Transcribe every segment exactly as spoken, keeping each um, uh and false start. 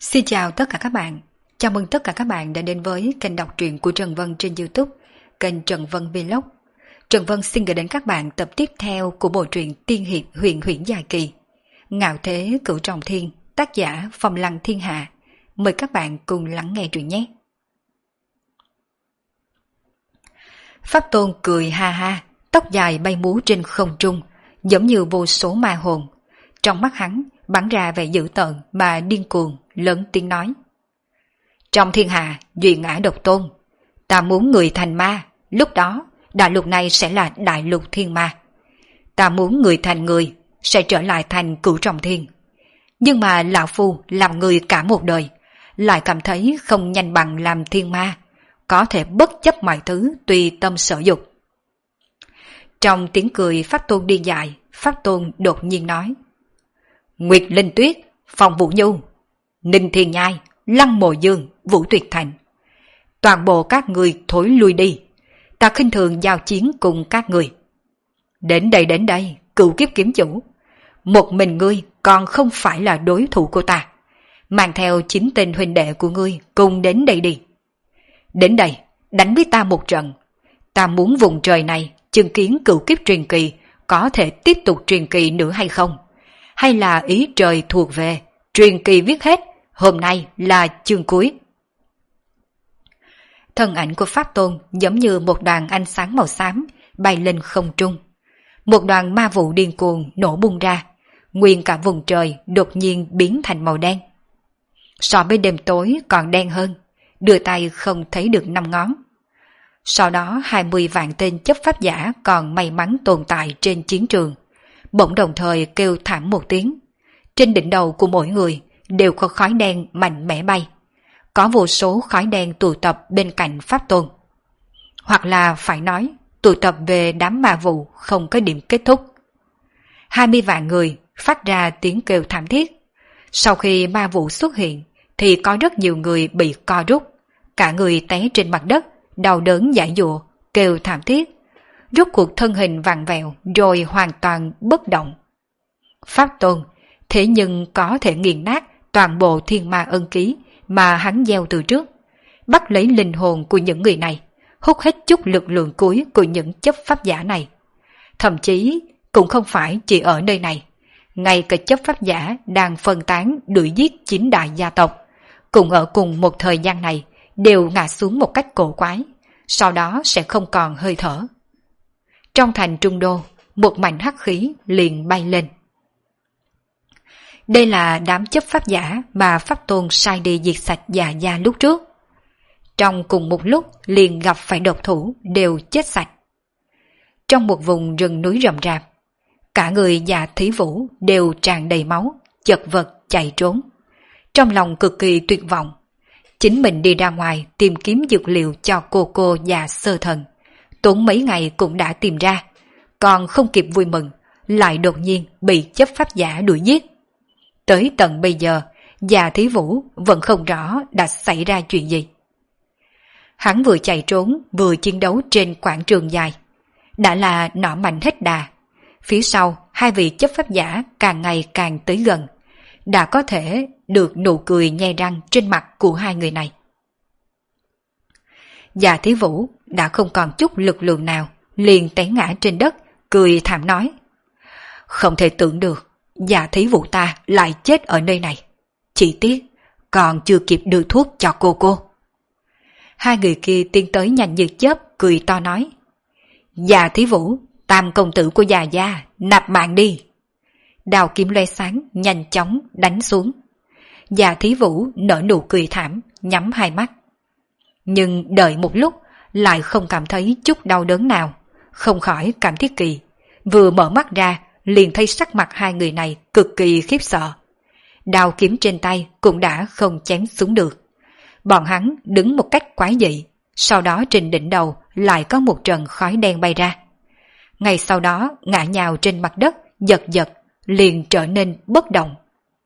Xin chào tất cả các bạn. Chào mừng tất cả các bạn đã đến với kênh đọc truyện của Trần Vân trên YouTube, kênh Trần Vân Vlog. Trần Vân xin gửi đến các bạn tập tiếp theo của bộ truyện tiên hiệp huyền huyễn dài kỳ Ngạo Thế Cửu Trọng Thiên, tác giả Phong Lăng Thiên Hạ. Mời các bạn cùng lắng nghe truyện nhé. Pháp Tôn cười ha ha, tóc dài bay múa trên không trung, giống như vô số ma hồn. Trong mắt hắn bắn ra vẻ dữ tợn mà điên cuồng, lớn tiếng nói: trong thiên hạ duy ngã độc tôn, ta muốn người thành ma, lúc đó đại lục này sẽ là đại lục thiên ma. Ta muốn người thành người, sẽ trở lại thành Cửu Trọng Thiên. Nhưng mà lão phu làm người cả một đời, lại cảm thấy không nhanh bằng làm thiên ma, có thể bất chấp mọi thứ tùy tâm sở dục. Trong tiếng cười Pháp Tôn điên dại, Pháp Tôn đột nhiên nói: Nguyệt Linh Tuyết, Phong Vũ Nhu, Ninh Thiên Nhai, Lăng Mộ Dương, Vũ Tuyệt Thành, toàn bộ các người thối lui đi, ta khinh thường giao chiến cùng các người. Đến đây đến đây, Cửu Kiếp Kiếm Chủ, một mình ngươi còn không phải là đối thủ của ta, mang theo chín tên huynh đệ của ngươi cùng đến đây đi. Đến đây, đánh với ta một trận, ta muốn vùng trời này chứng kiến cửu kiếp truyền kỳ có thể tiếp tục truyền kỳ nữa hay không, hay là ý trời thuộc về, truyền kỳ viết hết, hôm nay là chương cuối. Thân ảnh của Pháp Tôn giống như một đoàn ánh sáng màu xám bay lên không trung. Một đoàn ma vụ điên cuồng nổ bung ra, nguyên cả vùng trời đột nhiên biến thành màu đen. So với đêm tối còn đen hơn, đưa tay không thấy được năm ngón. Sau đó hai mươi vạn tên chấp pháp giả còn may mắn tồn tại trên chiến trường, bỗng đồng thời kêu thảm một tiếng. Trên đỉnh đầu của mỗi người đều có khói đen mạnh mẽ bay. Có vô số khói đen tụ tập bên cạnh Pháp Tôn. Hoặc là phải nói, tụ tập về đám ma vụ không có điểm kết thúc. Hai mươi vạn người phát ra tiếng kêu thảm thiết. Sau khi ma vụ xuất hiện, thì có rất nhiều người bị co rút. Cả người té trên mặt đất, đau đớn giãy giụa, kêu thảm thiết. Rốt cuộc thân hình vặn vẹo rồi hoàn toàn bất động. Pháp Tôn thế nhưng có thể nghiền nát toàn bộ thiên ma ân ký mà hắn gieo từ trước, bắt lấy linh hồn của những người này, hút hết chút lực lượng cuối của những chấp pháp giả này. Thậm chí cũng không phải chỉ ở nơi này, ngay cả chấp pháp giả đang phân tán đuổi giết chín đại gia tộc, cùng ở cùng một thời gian này đều ngã xuống một cách cổ quái, sau đó sẽ không còn hơi thở. Trong thành Trung Đô, một mảnh hắc khí liền bay lên. Đây là đám chấp pháp giả mà Pháp Tôn sai đi diệt sạch Già Gia lúc trước. Trong cùng một lúc liền gặp phải độc thủ đều chết sạch. Trong một vùng rừng núi rậm rạp, cả người Dạ Thí Vũ đều tràn đầy máu, chật vật chạy trốn. Trong lòng cực kỳ tuyệt vọng, chính mình đi ra ngoài tìm kiếm dược liệu cho cô cô già sơ thần. Tốn mấy ngày cũng đã tìm ra, còn không kịp vui mừng, lại đột nhiên bị chấp pháp giả đuổi giết. Tới tận bây giờ, Già Thí Vũ vẫn không rõ đã xảy ra chuyện gì. Hắn vừa chạy trốn vừa chiến đấu trên quảng trường dài, đã là nỏ mạnh hết đà. Phía sau, hai vị chấp pháp giả càng ngày càng tới gần, đã có thể được nụ cười nhe răng trên mặt của hai người này. Già Thí Vũ đã không còn chút lực lượng nào, liền té ngã trên đất, cười thảm nói: không thể tưởng được, Già Thí Vũ ta lại chết ở nơi này. Chỉ tiếc, còn chưa kịp đưa thuốc cho cô cô. Hai người kia tiến tới nhanh như chớp, cười to nói: Già Thí Vũ, tam công tử của Già Gia, nạp mạng đi. Đào kiếm loe sáng, nhanh chóng đánh xuống. Già Thí Vũ nở nụ cười thảm, nhắm hai mắt. Nhưng đợi một lúc, lại không cảm thấy chút đau đớn nào, không khỏi cảm thấy kỳ. Vừa mở mắt ra, liền thấy sắc mặt hai người này cực kỳ khiếp sợ. Đao kiếm trên tay cũng đã không chém xuống được. Bọn hắn đứng một cách quái dị, sau đó trên đỉnh đầu lại có một trận khói đen bay ra. Ngay sau đó ngã nhào trên mặt đất, giật giật, liền trở nên bất động.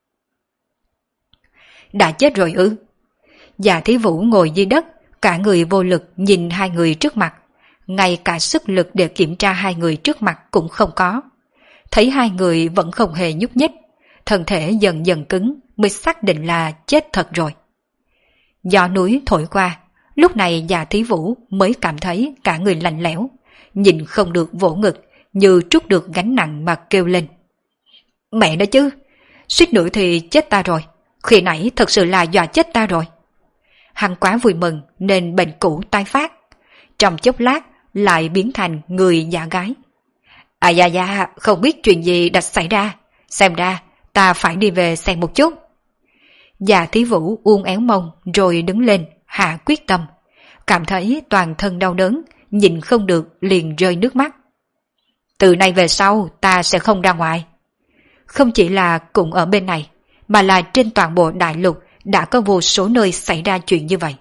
Đã chết rồi ư? Già Thí Vũ ngồi dưới đất, cả người vô lực nhìn hai người trước mặt, ngay cả sức lực để kiểm tra hai người trước mặt cũng không có. Thấy hai người vẫn không hề nhúc nhích, thân thể dần dần cứng mới xác định là chết thật rồi. Gió núi thổi qua, lúc này Dạ Thí Vũ mới cảm thấy cả người lạnh lẽo, nhìn không được vỗ ngực, như trút được gánh nặng mà kêu lên. Mẹ đó chứ, suýt nữa thì chết ta rồi, khi nãy thật sự là dọa chết ta rồi. Hắn quá vui mừng nên bệnh cũ tái phát, trong chốc lát lại biến thành người giả gái. À dạ dạ, không biết chuyện gì đã xảy ra, xem ra ta phải đi về xem một chút. Dạ Thí Vũ uốn éo mông rồi đứng lên, hạ quyết tâm, cảm thấy toàn thân đau đớn, nhìn không được liền rơi nước mắt. Từ nay về sau ta sẽ không ra ngoài. Không chỉ là cũng ở bên này, mà là trên toàn bộ đại lục đã có vô số nơi xảy ra chuyện như vậy.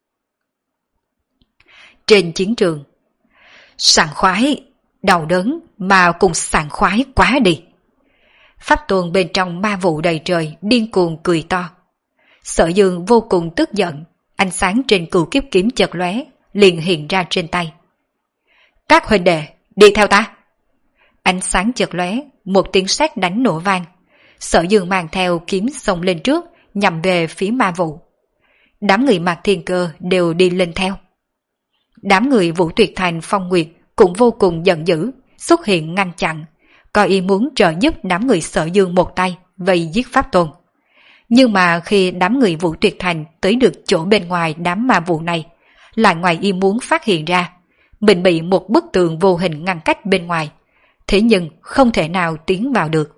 Trên chiến trường, sảng khoái, đau đớn mà cùng sảng khoái quá đi. Pháp Tôn bên trong ma vụ đầy trời điên cuồng cười to. Sở Dương vô cùng tức giận, ánh sáng trên cửu kiếp kiếm chợt lóe, liền hiện ra trên tay. Các huynh đệ, đi theo ta. Ánh sáng chợt lóe, một tiếng sét đánh nổ vang. Sở Dương mang theo kiếm xông lên trước, nhằm về phía ma vụ. Đám người Mạc Thiên Cơ đều đi lên theo. Đám người Vũ Tuyệt Thành Phong Nguyệt cũng vô cùng giận dữ, xuất hiện ngăn chặn, có ý muốn trợ giúp đám người Sở Dương một tay vây giết Pháp Tôn. Nhưng mà khi đám người Vũ Tuyệt Thành tới được chỗ bên ngoài đám ma vụ này, lại ngoài ý muốn phát hiện ra mình bị một bức tường vô hình ngăn cách bên ngoài, thế nhưng không thể nào tiến vào được.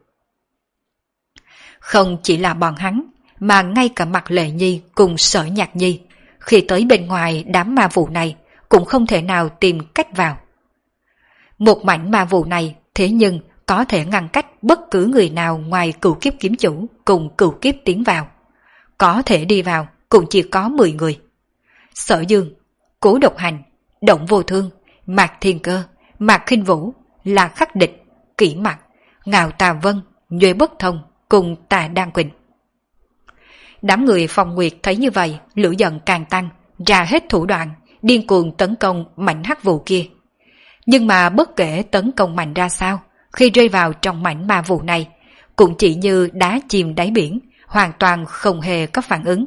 Không chỉ là bọn hắn, mà ngay cả Mạc Lệ Nhi cùng Sở Nhạc Nhi, khi tới bên ngoài đám ma vụ này cũng không thể nào tìm cách vào. Một mảnh ma vụ này thế nhưng có thể ngăn cách bất cứ người nào ngoài cửu kiếp kiếm chủ cùng cửu kiếp tiến vào. Có thể đi vào cũng chỉ có mười người. Sở Dương, Cố Độc Hành, Động Vô Thương, Mạc Thiên Cơ, Mạc Khinh Vũ, La Khắc Địch, Kỷ Mặc, Ngạo Tà Vân, Nhuệ Bất Thông cùng Tà Đan Quỳnh. Đám người Phong Nguyệt thấy như vậy, lửa giận càng tăng, ra hết thủ đoạn, điên cuồng tấn công mảnh hắc vụ kia. Nhưng mà bất kể tấn công mạnh ra sao, khi rơi vào trong mảnh ma vụ này, cũng chỉ như đá chìm đáy biển, hoàn toàn không hề có phản ứng.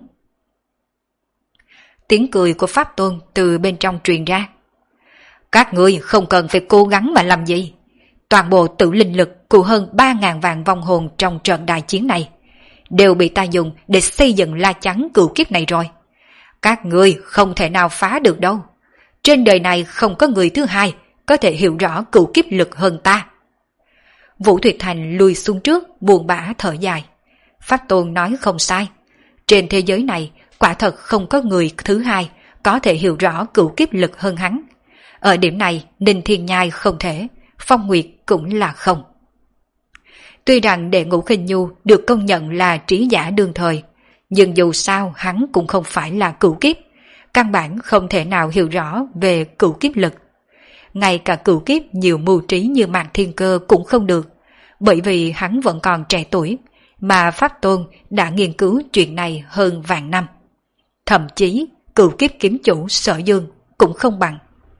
Tiếng cười của Pháp Tôn từ bên trong truyền ra. Các ngươi không cần phải cố gắng mà làm gì. Toàn bộ tử linh lực của hơn ba ngàn vạn vong hồn trong trận đại chiến này đều bị ta dùng để xây dựng la chắn cửu kiếp này rồi. Các ngươi không thể nào phá được đâu. Trên đời này không có người thứ hai có thể hiểu rõ cửu kiếp lực hơn ta. Vũ Tuyệt Thành lùi xuống trước, buồn bã thở dài. Pháp Tôn nói không sai. Trên thế giới này, quả thật không có người thứ hai có thể hiểu rõ cửu kiếp lực hơn hắn. Ở điểm này, Ninh Thiên Nhai không thể, Phong Nguyệt cũng là không. Tuy rằng Đệ Ngũ Khinh Nhu được công nhận là trí giả đương thời, nhưng dù sao hắn cũng không phải là cửu kiếp, căn bản không thể nào hiểu rõ về cửu kiếp lực. Ngay cả cửu kiếp nhiều mưu trí như Mạc Thiên Cơ cũng không được, bởi vì hắn vẫn còn trẻ tuổi, mà Pháp Tôn đã nghiên cứu chuyện này hơn vạn năm. Thậm chí cửu kiếp kiếm chủ Sở Dương cũng không bằng.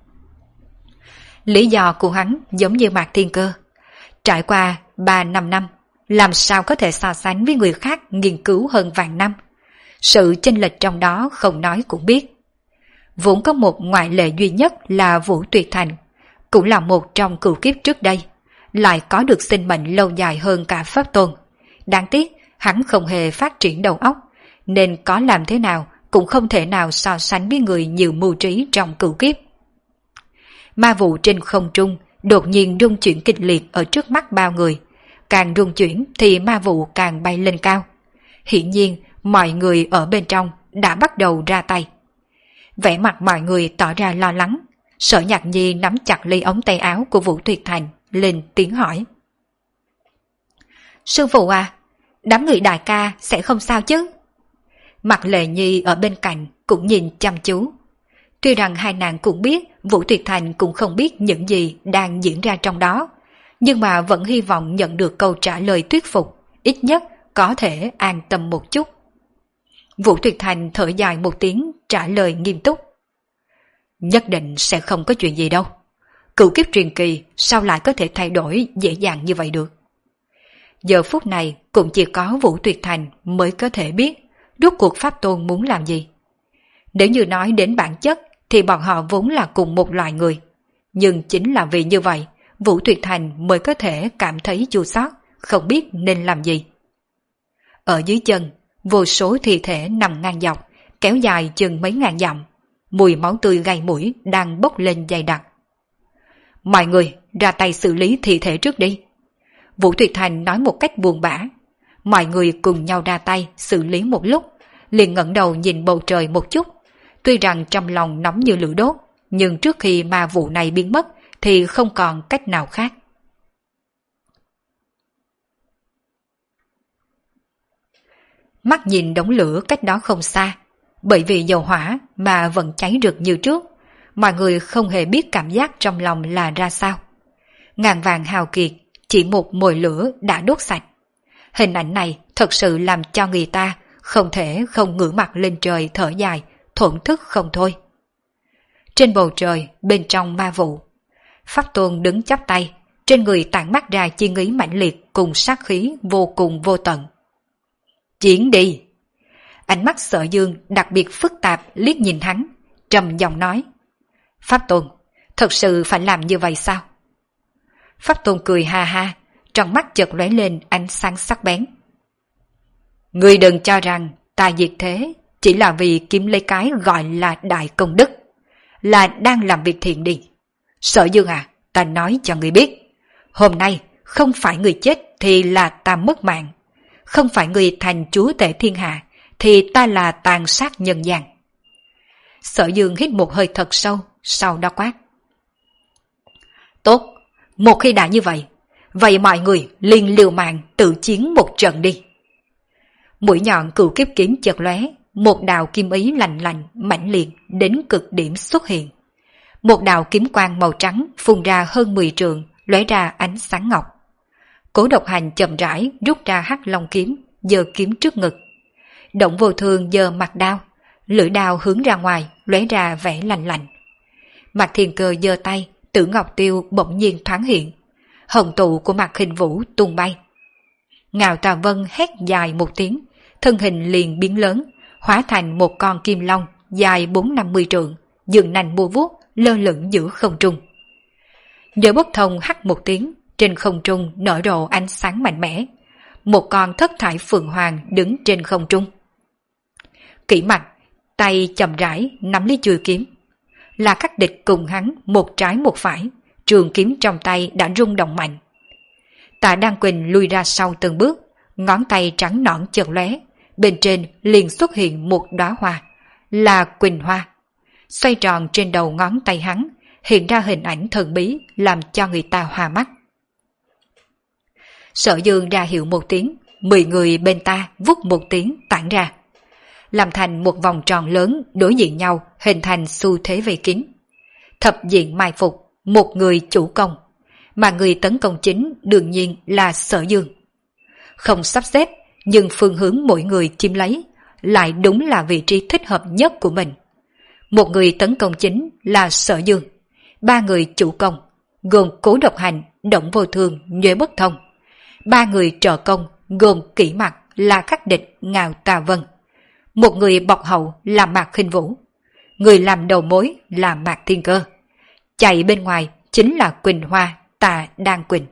Lý do của hắn giống như Mạc Thiên Cơ. Trải qua ba năm năm, làm sao có thể so sánh với người khác nghiên cứu hơn vạn năm. Sự chênh lệch trong đó không nói cũng biết. Vốn có một ngoại lệ duy nhất là Vũ Tuyệt Thành, cũng là một trong cửu kiếp trước đây, lại có được sinh mệnh lâu dài hơn cả Pháp Tôn. Đáng tiếc, hắn không hề phát triển đầu óc, nên có làm thế nào cũng không thể nào so sánh với người nhiều mưu trí trong cửu kiếp. Ma vụ trên không trung đột nhiên rung chuyển kịch liệt ở trước mắt bao người. Càng rung chuyển thì ma vụ càng bay lên cao. Hiển nhiên, mọi người ở bên trong đã bắt đầu ra tay. Vẻ mặt mọi người tỏ ra lo lắng. Sở Nhạc Nhi nắm chặt ly ống tay áo của Vũ Tuyệt Thành, lên tiếng hỏi. Sư phụ à, đám người đại ca sẽ không sao chứ? Mạc Lệ Nhi ở bên cạnh cũng nhìn chăm chú. Tuy rằng hai nàng cũng biết Vũ Tuyệt Thành cũng không biết những gì đang diễn ra trong đó, nhưng mà vẫn hy vọng nhận được câu trả lời thuyết phục, ít nhất có thể an tâm một chút. Vũ Tuyệt Thành thở dài một tiếng, trả lời nghiêm túc. Nhất định sẽ không có chuyện gì đâu. Cửu kiếp truyền kỳ sao lại có thể thay đổi dễ dàng như vậy được? Giờ phút này cũng chỉ có Vũ Tuyệt Thành mới có thể biết rốt cuộc Pháp Tôn muốn làm gì. Nếu như nói đến bản chất thì bọn họ vốn là cùng một loài người. Nhưng chính là vì như vậy, Vũ Tuyệt Thành mới có thể cảm thấy chua xót, không biết nên làm gì. Ở dưới chân, vô số thi thể nằm ngang dọc, kéo dài chừng mấy ngàn dặm. Mùi máu tươi gây mũi đang bốc lên dày đặc. Mọi người ra tay xử lý thi thể trước đi. Vũ Tuyệt Thành nói một cách buồn bã. Mọi người cùng nhau ra tay xử lý một lúc, liền ngẩng đầu nhìn bầu trời một chút. Tuy rằng trong lòng nóng như lửa đốt, nhưng trước khi ma vụ này biến mất thì không còn cách nào khác. Mắt nhìn đống lửa cách đó không xa, bởi vì dầu hỏa mà vẫn cháy rực như trước, mọi người không hề biết cảm giác trong lòng là ra sao. Ngàn vàng hào kiệt, chỉ một mồi lửa đã đốt sạch. Hình ảnh này thật sự làm cho người ta không thể không ngửa mặt lên trời thở dài, thổn thức không thôi. Trên bầu trời, bên trong ma vụ, Pháp Tôn đứng chắp tay, trên người tản mắt ra chi ý mãnh liệt cùng sát khí vô cùng vô tận. Chiến đi! Ánh mắt Sở Dương đặc biệt phức tạp liếc nhìn hắn, trầm giọng nói. Pháp Tôn, thật sự phải làm như vậy sao? Pháp Tôn cười ha ha, trong mắt chợt lóe lên ánh sáng sắc bén. Ngươi đừng cho rằng ta diệt thế chỉ là vì kiếm lấy cái gọi là đại công đức, là đang làm việc thiện đi. Sở Dương à, ta nói cho ngươi biết, hôm nay không phải người chết thì là ta mất mạng, không phải người thành chúa tể thiên hạ thì ta là tàn sát nhân gian. Sở Dương hít một hơi thật sâu, sau đó quát. Tốt, một khi đã như vậy, vậy mọi người liền liều mạng tự chiến một trận đi. Mũi nhọn cửu kiếp kiếm chợt lóe, một đạo kim ý lạnh lạnh mãnh liệt đến cực điểm xuất hiện. Một đạo kiếm quang màu trắng phun ra hơn mười trượng, lóe ra ánh sáng ngọc. Cố Độc Hành chậm rãi rút ra hắc long kiếm, giơ kiếm trước ngực. Động Vô Thương giơ mặt đao, lưỡi đao hướng ra ngoài, lóe ra vẻ lạnh lạnh. Mạc Thiên Cơ giơ tay, Tử Ngọc Tiêu bỗng nhiên thoáng hiện. Hồng tụ của Mạc Khinh Vũ tung bay. Ngạo Tà Vân hét dài một tiếng, thân hình liền biến lớn, hóa thành một con kim long dài bốn năm mươi trượng, dựng nành bua vuốt lơ lửng giữa không trung. Nhớ Bất Thông hắt một tiếng, trên không trung nở rộ ánh sáng mạnh mẽ. Một con thất thải phượng hoàng đứng trên không trung. Kỷ Mặc tay chậm rãi nắm lấy chuôi kiếm. Là Khắc Địch cùng hắn một trái một phải, trường kiếm trong tay đã rung động mạnh. Tạ Đan Quỳnh lui ra sau từng bước, ngón tay trắng nõn chợt lóe, bên trên liền xuất hiện một đóa hoa, là Quỳnh Hoa. Xoay tròn trên đầu ngón tay hắn, hiện ra hình ảnh thần bí làm cho người ta hoa mắt. Sở Dương ra hiệu một tiếng, mười người bên ta vút một tiếng tản ra, làm thành một vòng tròn lớn đối diện nhau, hình thành xu thế vây kín. Thập diện mai phục, một người chủ công, mà người tấn công chính đương nhiên là Sở Dương. Không sắp xếp, nhưng phương hướng mỗi người chiếm lấy lại đúng là vị trí thích hợp nhất của mình. Một người tấn công chính là Sở Dương, ba người chủ công gồm Cố Độc Hành, Động Vô Thương, Nhuệ Bất Thông, ba người trợ công gồm Kỷ Mặc, là Khắc Địch, Ngạo Tà Vân, một người bọc hậu là Mạc Khinh Vũ, người làm đầu mối là Mạc Thiên Cơ, chạy bên ngoài chính là Quỳnh Hoa, Tạ Đan Quỳnh.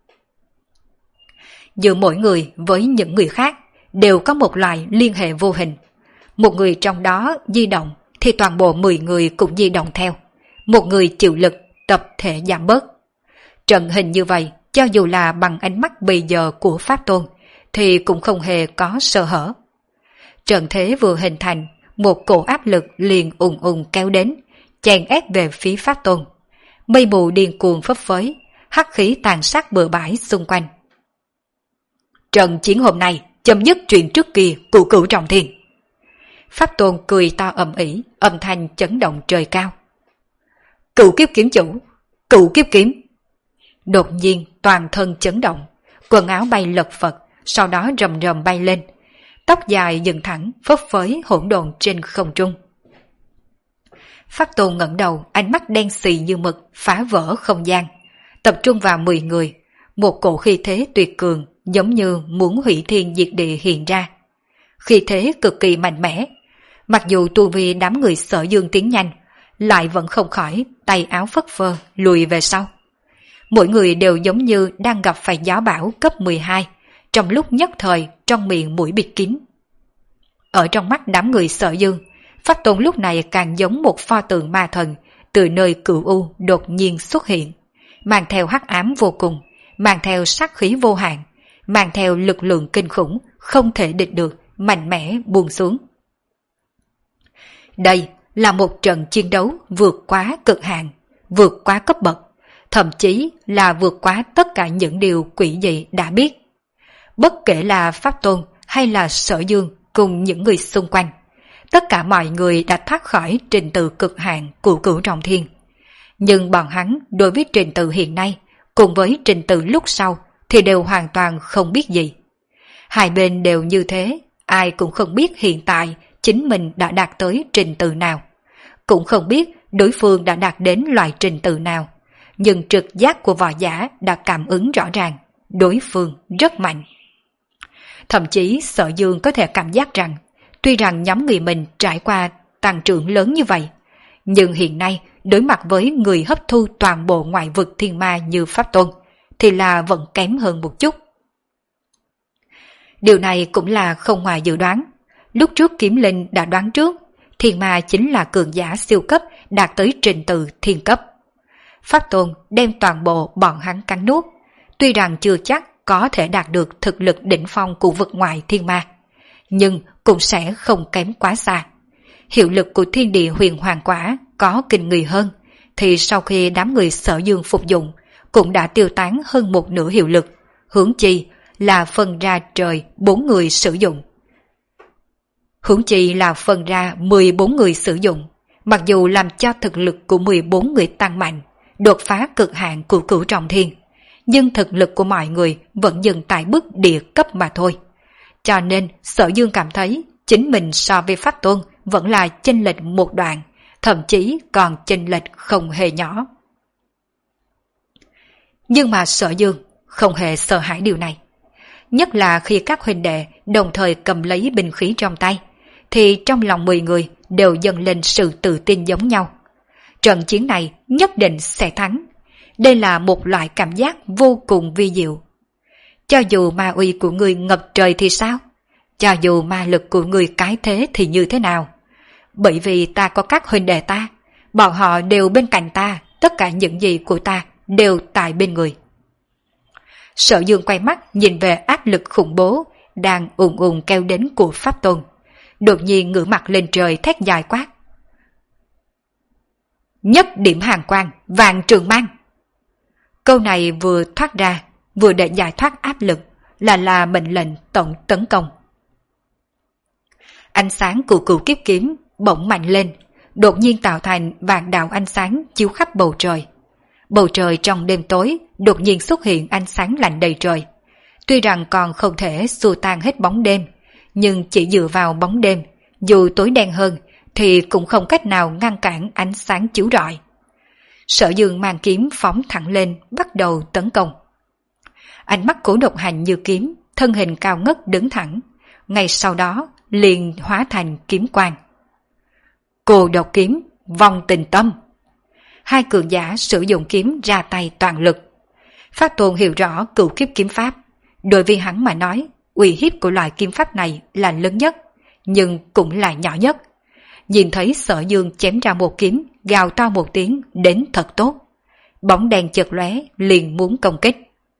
Giữa mỗi người với những người khác đều có một loại liên hệ vô hình. Một người trong đó di động thì toàn bộ mười người cũng di động theo. Một người chịu lực, tập thể giảm bớt. Trận hình như vậy, cho dù là bằng ánh mắt bây giờ của Pháp Tôn, thì cũng không hề có sơ hở. Trận thế vừa hình thành, một cổ áp lực liền ùn ùn kéo đến, chèn ép về phía Pháp Tôn. Mây mù điên cuồng phấp phới, hắc khí tàn sát bừa bãi xung quanh. Trận chiến hôm nay chấm dứt chuyện trước kia cửu cửu trọng thiên. Pháp Tôn cười to ầm ĩ, âm thanh chấn động trời cao. Cửu kiếp kiếm chủ, cửu kiếp kiếm. Đột nhiên toàn thân chấn động, quần áo bay lật phật, sau đó rầm rầm bay lên. Tóc dài dựng thẳng, phấp phới hỗn độn trên không trung. Pháp Tôn ngẩng đầu, ánh mắt đen xì như mực, phá vỡ không gian, tập trung vào mười người. một cổ khí thế tuyệt cường giống như muốn hủy thiên diệt địa hiện ra. Khí thế cực kỳ mạnh mẽ, mặc dù tu vi đám người Sở Dương tiến nhanh, lại vẫn không khỏi tay áo phất phơ lùi về sau. Mỗi người đều giống như đang gặp phải gió bão cấp mười hai, trong lúc nhất thời trong miệng mũi bịt kín. Ở trong mắt đám người Sở Dương, Pháp Tôn lúc này càng giống một pho tượng ma thần từ nơi cửu u đột nhiên xuất hiện, mang theo hắc ám vô cùng, mang theo sát khí vô hạn, mang theo lực lượng kinh khủng không thể địch được, mạnh mẽ buông xuống. Đây là một trận chiến đấu vượt quá cực hạn, vượt quá cấp bậc, thậm chí là vượt quá tất cả những điều quỷ dị đã biết. Bất kể là Pháp Tôn hay là Sở Dương cùng những người xung quanh, tất cả mọi người đã thoát khỏi trình tự cực hạn của Cửu Trọng Thiên. Nhưng bọn hắn đối với trình tự hiện nay cùng với trình tự lúc sau thì đều hoàn toàn không biết gì. Hai bên đều như thế, ai cũng không biết hiện tại chính mình đã đạt tới trình tự nào, cũng không biết đối phương đã đạt đến loại trình tự nào. Nhưng trực giác của võ giả đã cảm ứng rõ ràng, đối phương rất mạnh. Thậm chí Sở Dương có thể cảm giác rằng, tuy rằng nhóm người mình trải qua tăng trưởng lớn như vậy, nhưng hiện nay đối mặt với người hấp thu toàn bộ ngoại vực thiên ma như Pháp Tôn, thì là vẫn kém hơn một chút. Điều này cũng là không ngoài dự đoán. Lúc trước Kiếm Linh đã đoán trước, thiên ma chính là cường giả siêu cấp đạt tới trình tự thiên cấp. Pháp Tôn đem toàn bộ bọn hắn cắn nuốt, tuy rằng chưa chắc có thể đạt được thực lực đỉnh phong của vực ngoại thiên ma, nhưng cũng sẽ không kém quá xa. Hiệu lực của thiên địa huyền hoàng quả có kinh người hơn, thì sau khi đám người Sở Dương phục dụng, cũng đã tiêu tán hơn một nửa hiệu lực, huống chi là phân ra trời bốn người sử dụng. Huống chi là phân ra mười bốn người sử dụng, mặc dù làm cho thực lực của mười bốn người tăng mạnh, đột phá cực hạn của Cửu Trọng Thiên, nhưng thực lực của mọi người vẫn dừng tại mức địa cấp mà thôi. Cho nên Sở Dương cảm thấy chính mình so với Pháp Tôn vẫn là chênh lệch một đoạn, thậm chí còn chênh lệch không hề nhỏ. Nhưng mà Sở Dương không hề sợ hãi điều này. Nhất là khi các huynh đệ đồng thời cầm lấy binh khí trong tay, thì trong lòng mười người đều dâng lên sự tự tin giống nhau. Trận chiến này nhất định sẽ thắng. Đây là một loại cảm giác vô cùng vi diệu. Cho dù ma uy của người ngập trời thì sao? Cho dù ma lực của người cái thế thì như thế nào? Bởi vì ta có các huynh đệ ta, bọn họ đều bên cạnh ta, tất cả những gì của ta đều tại bên người. Sở Dương quay mắt nhìn về áp lực khủng bố đang ùn ùn kéo đến của Pháp Tôn, đột nhiên ngửa mặt lên trời thét dài quát: nhất điểm hàn quang, vạn trường mang. Câu này vừa thoát ra, vừa để giải thoát áp lực, là là mệnh lệnh tổng tấn công. Ánh sáng của cửu kiếp kiếm bỗng mạnh lên, đột nhiên tạo thành vạn đạo ánh sáng chiếu khắp bầu trời. Bầu trời trong đêm tối đột nhiên xuất hiện ánh sáng lạnh đầy trời. Tuy rằng còn không thể xua tan hết bóng đêm, nhưng chỉ dựa vào bóng đêm, dù tối đen hơn, thì cũng không cách nào ngăn cản ánh sáng chiếu rọi. Sở Dương mang kiếm phóng thẳng lên, bắt đầu tấn công. Ánh mắt Cố Độc Hành như kiếm, thân hình cao ngất đứng thẳng, ngay sau đó liền hóa thành kiếm quang. Cô độc kiếm, vong tình tâm. Hai cường giả sử dụng kiếm ra tay toàn lực. Pháp Tôn hiểu rõ cửu kiếp kiếm pháp, đối với hắn mà nói, uy hiếp của loại kiếm pháp này là lớn nhất, nhưng cũng là nhỏ nhất. Nhìn thấy Sở Dương chém ra một kiếm, gào to một tiếng đến thật tốt. Bóng đèn chợt lóe liền muốn công kích.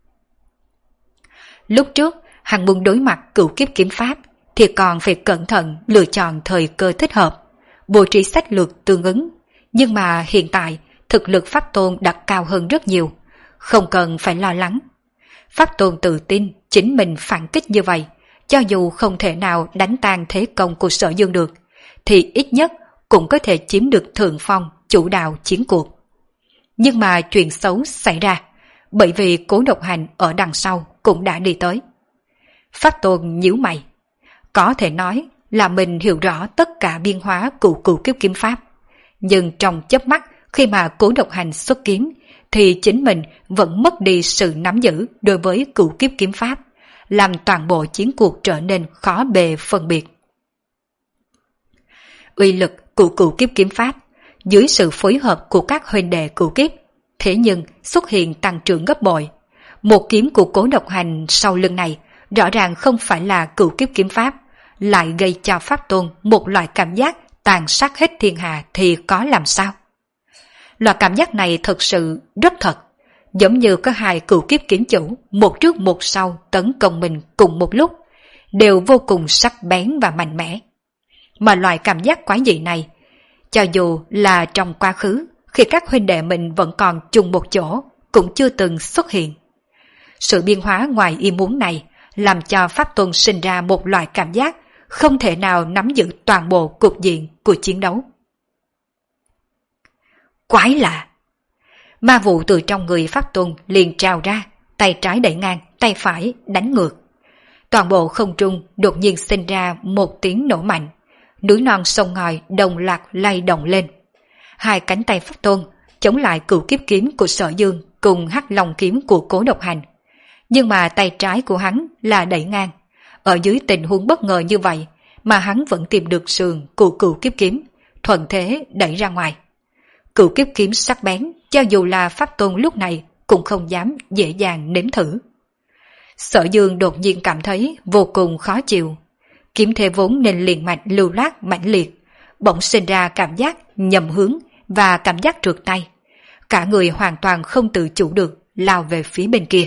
Lúc trước, hắn muốn đối mặt cửu kiếp kiếm pháp, thì còn phải cẩn thận lựa chọn thời cơ thích hợp, bố trí sách lược tương ứng. Nhưng mà hiện tại, thực lực Pháp Tôn đặt cao hơn rất nhiều, không cần phải lo lắng. Pháp Tôn tự tin chính mình phản kích như vậy, cho dù không thể nào đánh tan thế công của Sở Dương được, thì ít nhất cũng có thể chiếm được thượng phong, chủ đạo chiến cuộc. Nhưng mà chuyện xấu xảy ra, bởi vì Cố Độc Hành ở đằng sau cũng đã đi tới. Pháp Tôn nhíu mày, có thể nói là mình hiểu rõ tất cả biên hóa của cửu kiếp kiếm pháp, nhưng trong chớp mắt khi mà Cố Độc Hành xuất kiếm, thì chính mình vẫn mất đi sự nắm giữ đối với cửu kiếp kiếm pháp, làm toàn bộ chiến cuộc trở nên khó bề phân biệt. Uy lực của cửu kiếp kiếm pháp dưới sự phối hợp của các huynh đệ cửu kiếp, thế nhưng xuất hiện tăng trưởng gấp bội. Một kiếm của Cố Độc Hành sau lưng này rõ ràng không phải là cửu kiếp kiếm pháp, lại gây cho Pháp Tôn một loại cảm giác tàn sát hết thiên hạ thì có làm sao? Loại cảm giác này thật sự rất thật, giống như có hai cửu kiếp kiếm chủ một trước một sau tấn công mình cùng một lúc, đều vô cùng sắc bén và mạnh mẽ. Mà loại cảm giác quái dị này, cho dù là trong quá khứ, khi các huynh đệ mình vẫn còn chung một chỗ, cũng chưa từng xuất hiện. Sự biến hóa ngoài ý muốn này làm cho Pháp Tôn sinh ra một loại cảm giác không thể nào nắm giữ toàn bộ cục diện của chiến đấu. Quái lạ! Ma vụ từ trong người Pháp Tôn liền trào ra, tay trái đẩy ngang, tay phải đánh ngược. Toàn bộ không trung đột nhiên sinh ra một tiếng nổ mạnh, núi non sông ngòi đồng loạt lay động lên. Hai cánh tay Pháp Tôn chống lại cửu kiếp kiếm của Sở Dương cùng hắc long kiếm của Cố Độc Hành. Nhưng mà tay trái của hắn là đẩy ngang. Ở dưới tình huống bất ngờ như vậy mà hắn vẫn tìm được sườn của cửu kiếp kiếm, thuận thế đẩy ra ngoài. Cửu kiếp kiếm sắc bén, cho dù là Pháp Tôn lúc này cũng không dám dễ dàng nếm thử. Sở Dương đột nhiên cảm thấy vô cùng khó chịu. Kiếm thế vốn nên liền mạch lưu loát mãnh liệt, bỗng sinh ra cảm giác nhầm hướng và cảm giác trượt tay. Cả người hoàn toàn không tự chủ được lao về phía bên kia.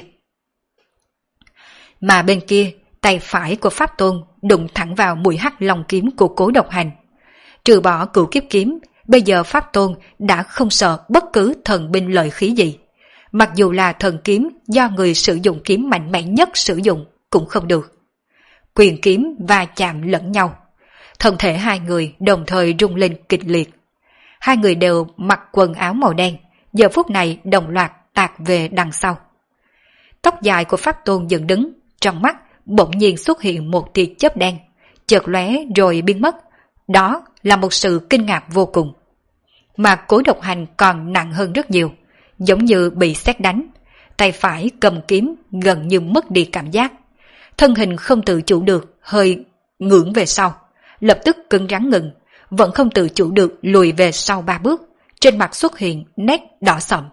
Mà bên kia, tay phải của Pháp Tôn đụng thẳng vào mũi hắc long kiếm của Cố Độc Hành. Trừ bỏ cửu kiếp kiếm, bây giờ Pháp Tôn đã không sợ bất cứ thần binh lợi khí gì. Mặc dù là thần kiếm do người sử dụng kiếm mạnh mẽ nhất sử dụng cũng không được. Quyền kiếm va chạm lẫn nhau. Thân thể hai người đồng thời rung lên kịch liệt. Hai người đều mặc quần áo màu đen, giờ phút này đồng loạt tạt về đằng sau. Tóc dài của Pháp Tôn dựng đứng, trong mắt bỗng nhiên xuất hiện một tia chớp đen, chợt lóe rồi biến mất. Đó là một sự kinh ngạc vô cùng. Mà Cố Độc Hành còn nặng hơn rất nhiều, giống như bị sét đánh. Tay phải cầm kiếm gần như mất đi cảm giác. Thân hình không tự chủ được, hơi ngưỡng về sau, lập tức cứng rắn ngừng, vẫn không tự chủ được lùi về sau ba bước, trên mặt xuất hiện nét đỏ sậm.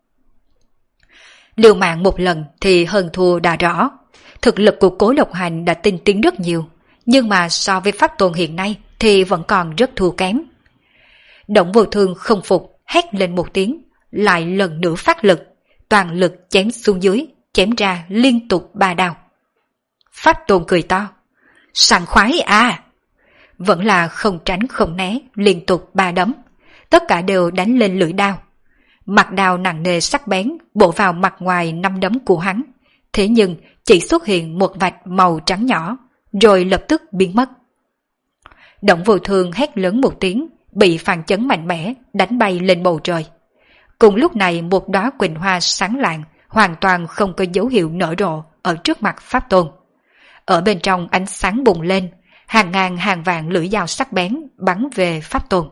Liều mạng một lần thì hơn thua đã rõ. Thực lực của Cố Độc Hành đã tinh tiến rất nhiều, nhưng mà so với Pháp Tôn hiện nay thì vẫn còn rất thua kém. Động Vô Thương không phục, hét lên một tiếng, lại lần nữa phát lực, toàn lực chém xuống dưới, chém ra liên tục ba đao. Pháp Tôn cười to, sảng khoái à! Vẫn là không tránh không né, liên tục ba đấm, tất cả đều đánh lên lưỡi đao. Mặt đao nặng nề sắc bén bổ vào mặt ngoài năm đấm của hắn, thế nhưng chỉ xuất hiện một vạch màu trắng nhỏ, rồi lập tức biến mất. Động Vô Thương hét lớn một tiếng, bị phản chấn mạnh mẽ đánh bay lên bầu trời. Cùng lúc này một đóa quỳnh hoa sáng lạng hoàn toàn không có dấu hiệu nở rộ ở trước mặt Pháp Tôn. Ở bên trong ánh sáng bùng lên, hàng ngàn hàng vạn lưỡi dao sắc bén bắn về Pháp Tôn.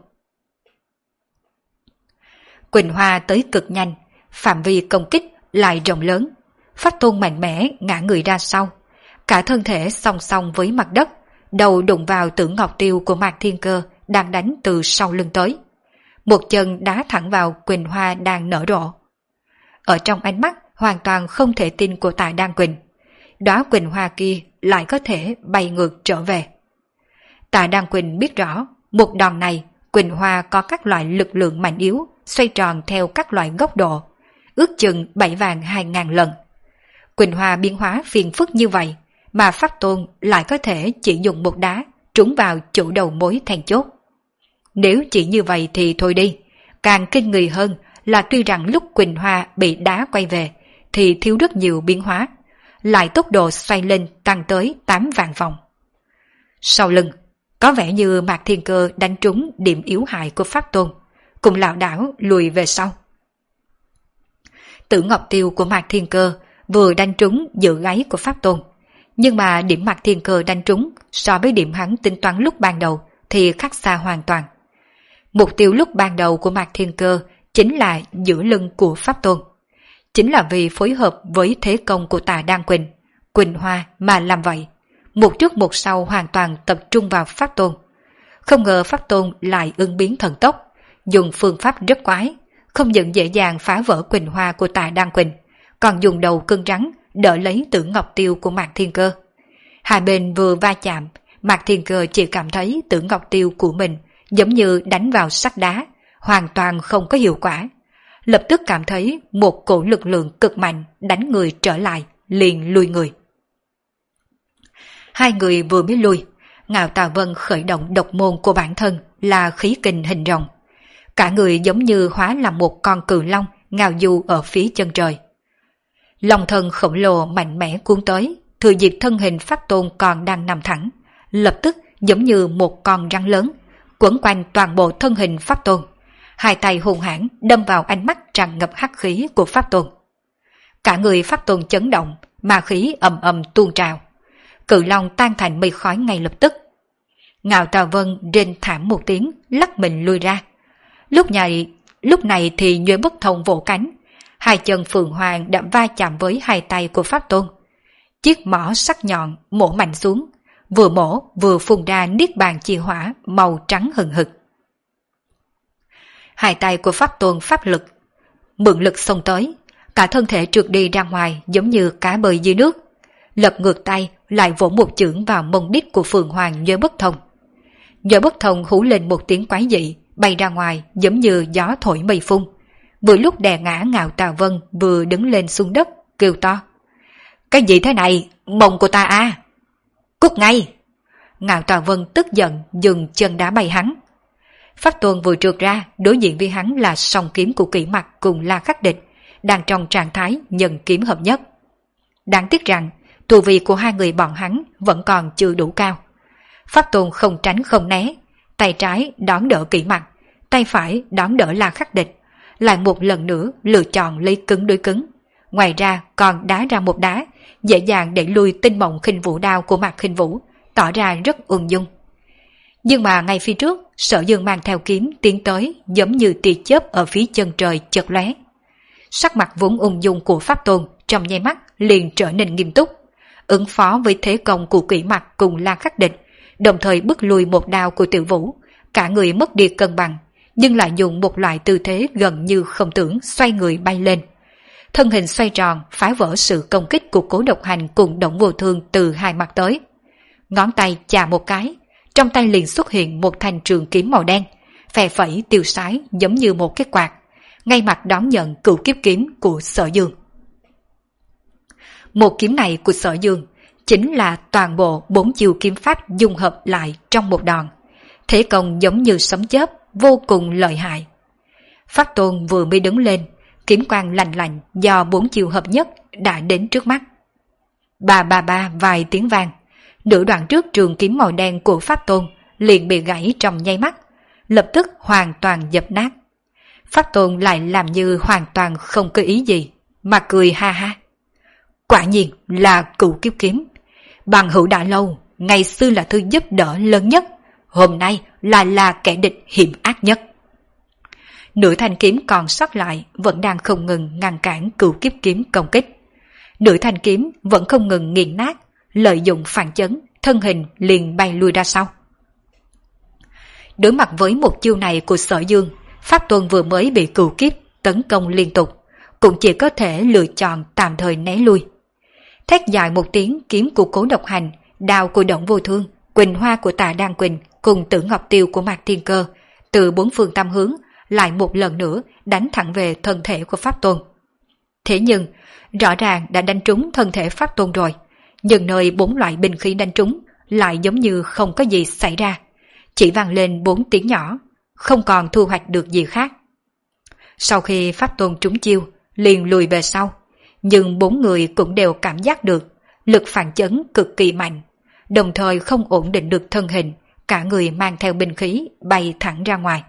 Quỳnh hoa tới cực nhanh, phạm vi công kích lại rộng lớn. Pháp Tôn mạnh mẽ ngã người ra sau, cả thân thể song song với mặt đất, đầu đụng vào Tử Ngọc Tiêu của Mạc Thiên Cơ đang đánh từ sau lưng tới. Một chân đá thẳng vào quỳnh hoa đang nở rộ. Ở trong ánh mắt hoàn toàn không thể tin của Tạ Đan Quỳnh, đóa quỳnh hoa kia lại có thể bay ngược trở về. Tạ Đan Quỳnh biết rõ, một đòn này quỳnh hoa có các loại lực lượng mạnh yếu, xoay tròn theo các loại góc độ, ước chừng bảy vạn hai ngàn lần. Quỳnh hoa biến hóa phiền phức như vậy, mà Pháp Tôn lại có thể chỉ dùng một đá trúng vào chỗ đầu mối then chốt. Nếu chỉ như vậy thì thôi đi, càng kinh người hơn là tuy rằng lúc quỳnh hoa bị đá quay về thì thiếu rất nhiều biến hóa, lại tốc độ xoay lên tăng tới tám vạn vòng. Sau lưng, có vẻ như Mạc Thiên Cơ đánh trúng điểm yếu hại của Pháp Tôn, cùng lảo đảo lùi về sau. Tử Ngọc Tiêu của Mạc Thiên Cơ vừa đánh trúng giữa gáy của Pháp Tôn, nhưng mà điểm Mạc Thiên Cơ đánh trúng so với điểm hắn tính toán lúc ban đầu thì khác xa hoàn toàn. Mục tiêu lúc ban đầu của Mạc Thiên Cơ chính là giữa lưng của Pháp Tôn. chính là vì phối hợp với thế công của Tà Đan Quỳnh, Quỳnh Hoa mà làm vậy. Một trước một sau hoàn toàn tập trung vào Pháp Tôn. Không ngờ Pháp Tôn lại ứng biến thần tốc, dùng phương pháp rất quái, không những dễ dàng phá vỡ Quỳnh Hoa của Tà Đan Quỳnh, còn dùng đầu cưng rắn đỡ lấy Tử Ngọc Tiêu của Mạc Thiên Cơ. Hai bên vừa va chạm, Mạc Thiên Cơ chỉ cảm thấy Tử Ngọc Tiêu của mình giống như đánh vào sắt đá, hoàn toàn không có hiệu quả. Lập tức cảm thấy một cổ lực lượng cực mạnh đánh người trở lại, liền lùi người. Hai người vừa mới lùi, Ngạo Tà Vân khởi động độc môn của bản thân là khí kình hình rồng. Cả người giống như hóa làm một con cự long ngao du ở phía chân trời. Long thân khổng lồ mạnh mẽ cuốn tới, thừa dịp thân hình Pháp Tôn còn đang nằm thẳng, lập tức giống như một con rắn lớn, quấn quanh toàn bộ thân hình Pháp Tôn. Hai tay hung hãn đâm vào ánh mắt tràn ngập hắc khí của Pháp Tôn. Cả người Pháp Tôn chấn động, ma khí ầm ầm tuôn trào. Cự long tan thành mây khói ngay lập tức. Ngạo Tà Vân rên thảm một tiếng, lắc mình lui ra. Lúc này, lúc này thì Nhuế Bất Thông vỗ cánh, hai chân Phượng Hoàng đã va chạm với hai tay của Pháp Tôn. Chiếc mỏ sắc nhọn mổ mạnh xuống, vừa mổ vừa phun ra niết bàn chi hỏa màu trắng hừng hực. Hai tay của Pháp Tôn pháp lực, mượn lực xông tới, cả thân thể trượt đi ra ngoài giống như cá bơi dưới nước. Lật ngược tay lại vỗ một chưởng vào mông đít của Phượng Hoàng Nhuế Bất Thông. Nhuế Bất Thông hú lên một tiếng quái dị, bay ra ngoài giống như gió thổi mây phun. Vừa lúc đè ngã Ngạo Tà Vân vừa đứng lên xuống đất, kêu to: "Cái gì thế này, mông của ta à? Cút ngay!" Ngạo Tà Vân tức giận dừng chân đá bay hắn. Pháp Tôn vừa trượt ra, đối diện với hắn là song kiếm của Kỷ Mặc cùng La Khắc Địch, đang trong trạng thái nhân kiếm hợp nhất. Đáng tiếc rằng tu vi của hai người bọn hắn vẫn còn chưa đủ cao. Pháp Tôn không tránh không né, tay trái đón đỡ Kỷ Mặc, tay phải đón đỡ La Khắc Địch, lại một lần nữa lựa chọn lấy cứng đối cứng. Ngoài ra còn đá ra một đá, dễ dàng đẩy lui tinh mộng khinh vũ đao của Mạc Khinh Vũ, tỏ ra rất ung dung. Nhưng mà ngay phía trước, Sở Dương mang theo kiếm tiến tới giống như tia chớp ở phía chân trời chợt lóe. Sắc mặt vốn ung dung của Pháp Tôn trong nháy mắt liền trở nên nghiêm túc, ứng phó với thế công của Kỷ Mặc cùng La Khắc Địch, đồng thời bức lùi một đao của Tiểu Vũ, cả người mất đi cân bằng, nhưng lại dùng một loại tư thế gần như không tưởng xoay người bay lên. Thân hình xoay tròn phá vỡ sự công kích của Cố Độc Hành cùng Đổng Vô Thương từ hai mặt tới. Ngón tay chà một cái, trong tay liền xuất hiện một thanh trường kiếm màu đen, phè phẩy tiêu sái giống như một cái quạt, ngay mặt đón nhận cửu kiếp kiếm của Sở Dương. Một kiếm này của Sở Dương chính là toàn bộ bốn chiêu kiếm pháp dung hợp lại trong một đòn, thế công giống như sấm chớp, vô cùng lợi hại. Pháp Tôn vừa mới đứng lên, kiếm quang lạnh lạnh do bốn chiêu hợp nhất đã đến trước mắt. Ba ba ba vài tiếng vang, nửa đoạn trước trường kiếm màu đen của Pháp Tôn liền bị gãy trong nháy mắt, lập tức hoàn toàn dập nát. Pháp Tôn lại làm như hoàn toàn không có ý gì, mà cười ha ha. Quả nhiên là cửu kiếp kiếm. Bằng hữu đã lâu, ngày xưa là thứ giúp đỡ lớn nhất, hôm nay là là kẻ địch hiểm ác nhất. Nửa thanh kiếm còn sót lại vẫn đang không ngừng ngăn cản cửu kiếp kiếm công kích. Nửa thanh kiếm vẫn không ngừng nghiền nát, lợi dụng phản chấn, thân hình liền bay lui ra sau. Đối mặt với một chiêu này của Sở Dương, Pháp Tôn vừa mới bị cửu kiếp tấn công liên tục, cũng chỉ có thể lựa chọn tạm thời né lui. Thét dài một tiếng, kiếm của Cố Độc Hành, đao của Đổng Vô Thương, Quỳnh Hoa của Tà Đan Quỳnh cùng Tử Ngọc Tiêu của Mạc Thiên Cơ từ bốn phương tám hướng lại một lần nữa đánh thẳng về thân thể của Pháp Tôn. Thế nhưng rõ ràng đã đánh trúng thân thể Pháp Tôn rồi, nhưng nơi bốn loại binh khí đánh trúng lại giống như không có gì xảy ra, chỉ vang lên bốn tiếng nhỏ, không còn thu hoạch được gì khác. Sau khi Pháp Tôn trúng chiêu, liền lùi về sau, nhưng bốn người cũng đều cảm giác được lực phản chấn cực kỳ mạnh, đồng thời không ổn định được thân hình, cả người mang theo binh khí bay thẳng ra ngoài.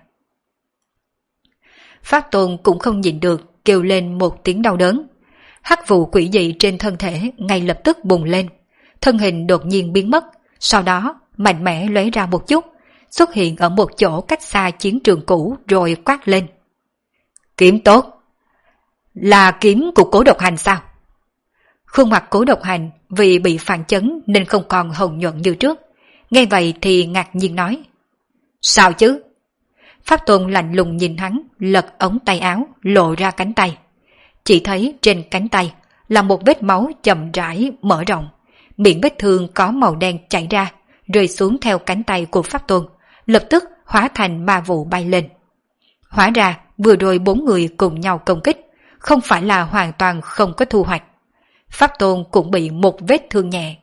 Pháp Tôn cũng không nhịn được, kêu lên một tiếng đau đớn. Hắc vụ quỷ dị trên thân thể ngay lập tức bùng lên, thân hình đột nhiên biến mất, sau đó mạnh mẽ lóe ra một chút, xuất hiện ở một chỗ cách xa chiến trường cũ rồi quát lên. Kiếm tốt! Là kiếm của Cố Độc Hành sao? Khuôn mặt Cố Độc Hành vì bị phản chấn nên không còn hồng nhuận như trước. Nghe vậy thì ngạc nhiên nói. Sao chứ? Pháp Tôn lạnh lùng nhìn hắn, lật ống tay áo, lộ ra cánh tay. Chỉ thấy trên cánh tay là một vết máu chậm rãi mở rộng. Miệng vết thương có màu đen chảy ra, rơi xuống theo cánh tay của Pháp Tôn, lập tức hóa thành ma vụ bay lên. Hóa ra vừa rồi bốn người cùng nhau công kích, không phải là hoàn toàn không có thu hoạch. Pháp Tôn cũng bị một vết thương nhẹ.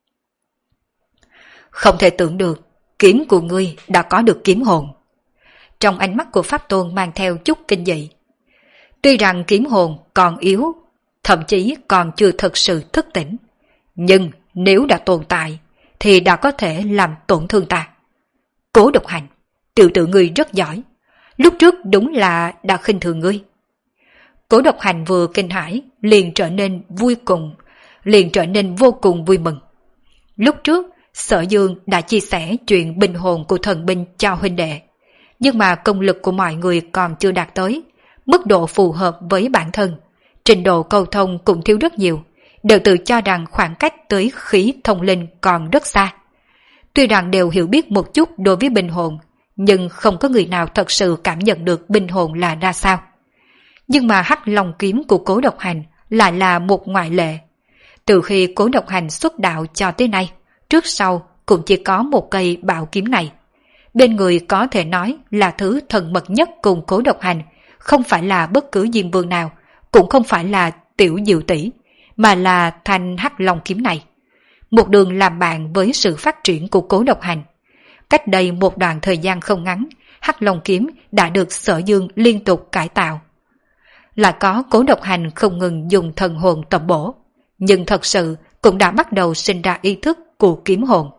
Không thể tưởng được, kiếm của ngươi đã có được kiếm hồn. Trong ánh mắt của Pháp Tôn mang theo chút kinh dị. Tuy rằng kiếm hồn còn yếu, thậm chí còn chưa thực sự thức tỉnh, nhưng nếu đã tồn tại thì đã có thể làm tổn thương ta. Cố Độc Hành, tiểu tử ngươi rất giỏi, lúc trước đúng là đã khinh thường ngươi. Cố Độc Hành vừa kinh hãi liền trở nên vui cùng, liền trở nên vô cùng vui mừng. Lúc trước Sở Dương đã chia sẻ chuyện binh hồn của thần binh cho huynh đệ, nhưng mà công lực của mọi người còn chưa đạt tới mức độ phù hợp với bản thân, trình độ cầu thông cũng thiếu rất nhiều, đều tự cho rằng khoảng cách tới khí thông linh còn rất xa. Tuy rằng đều hiểu biết một chút đối với binh hồn, nhưng không có người nào thật sự cảm nhận được binh hồn là ra sao. Nhưng mà hắc long kiếm của Cố Độc Hành lại là một ngoại lệ. Từ khi Cố Độc Hành xuất đạo cho tới nay, trước sau cũng chỉ có một cây bảo kiếm này. Bên người có thể nói là thứ thần mật nhất cùng Cố Độc Hành, không phải là bất cứ diêm vương nào, cũng không phải là tiểu diệu tỷ, mà là thanh hắc long kiếm này. Một đường làm bạn với sự phát triển của Cố Độc Hành. Cách đây một đoạn thời gian không ngắn, hắc long kiếm đã được Sở Dương liên tục cải tạo. Lại có Cố Độc Hành không ngừng dùng thần hồn tập bổ, nhưng thật sự cũng đã bắt đầu sinh ra ý thức của kiếm hồn.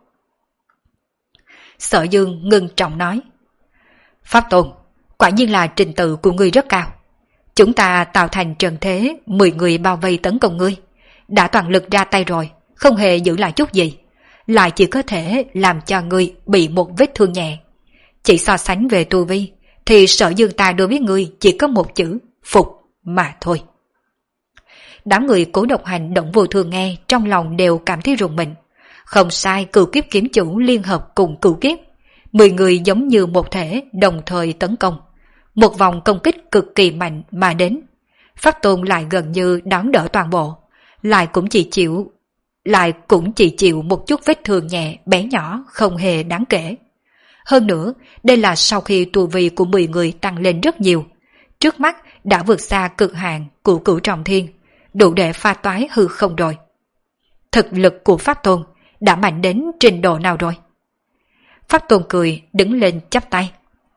Sở Dương ngưng trọng nói. Pháp Tôn, quả nhiên là trình tự của ngươi rất cao. Chúng ta tạo thành trận thế, mười người bao vây tấn công ngươi. Đã toàn lực ra tay rồi, không hề giữ lại chút gì. Lại chỉ có thể làm cho ngươi bị một vết thương nhẹ. Chỉ so sánh về tu vi, thì Sở Dương ta đối với ngươi chỉ có một chữ, phục mà thôi. Đám người Cố Độc Hành động vô thường nghe, trong lòng đều cảm thấy rùng mình. Không sai, cửu kiếp kiếm chủ liên hợp cùng cửu kiếp. Mười người giống như một thể đồng thời tấn công. Một vòng công kích cực kỳ mạnh mà đến. Pháp Tôn lại gần như đón đỡ toàn bộ. Lại cũng chỉ chịu lại cũng chỉ chịu một chút vết thương nhẹ bé nhỏ không hề đáng kể. Hơn nữa, đây là sau khi tu vi của mười người tăng lên rất nhiều. Trước mắt đã vượt xa cực hạn của Cửu Trọng Thiên, đủ để pha toái hư không rồi. Thực lực của Pháp Tôn đã mạnh đến trình độ nào rồi? Pháp Tôn cười đứng lên chắp tay.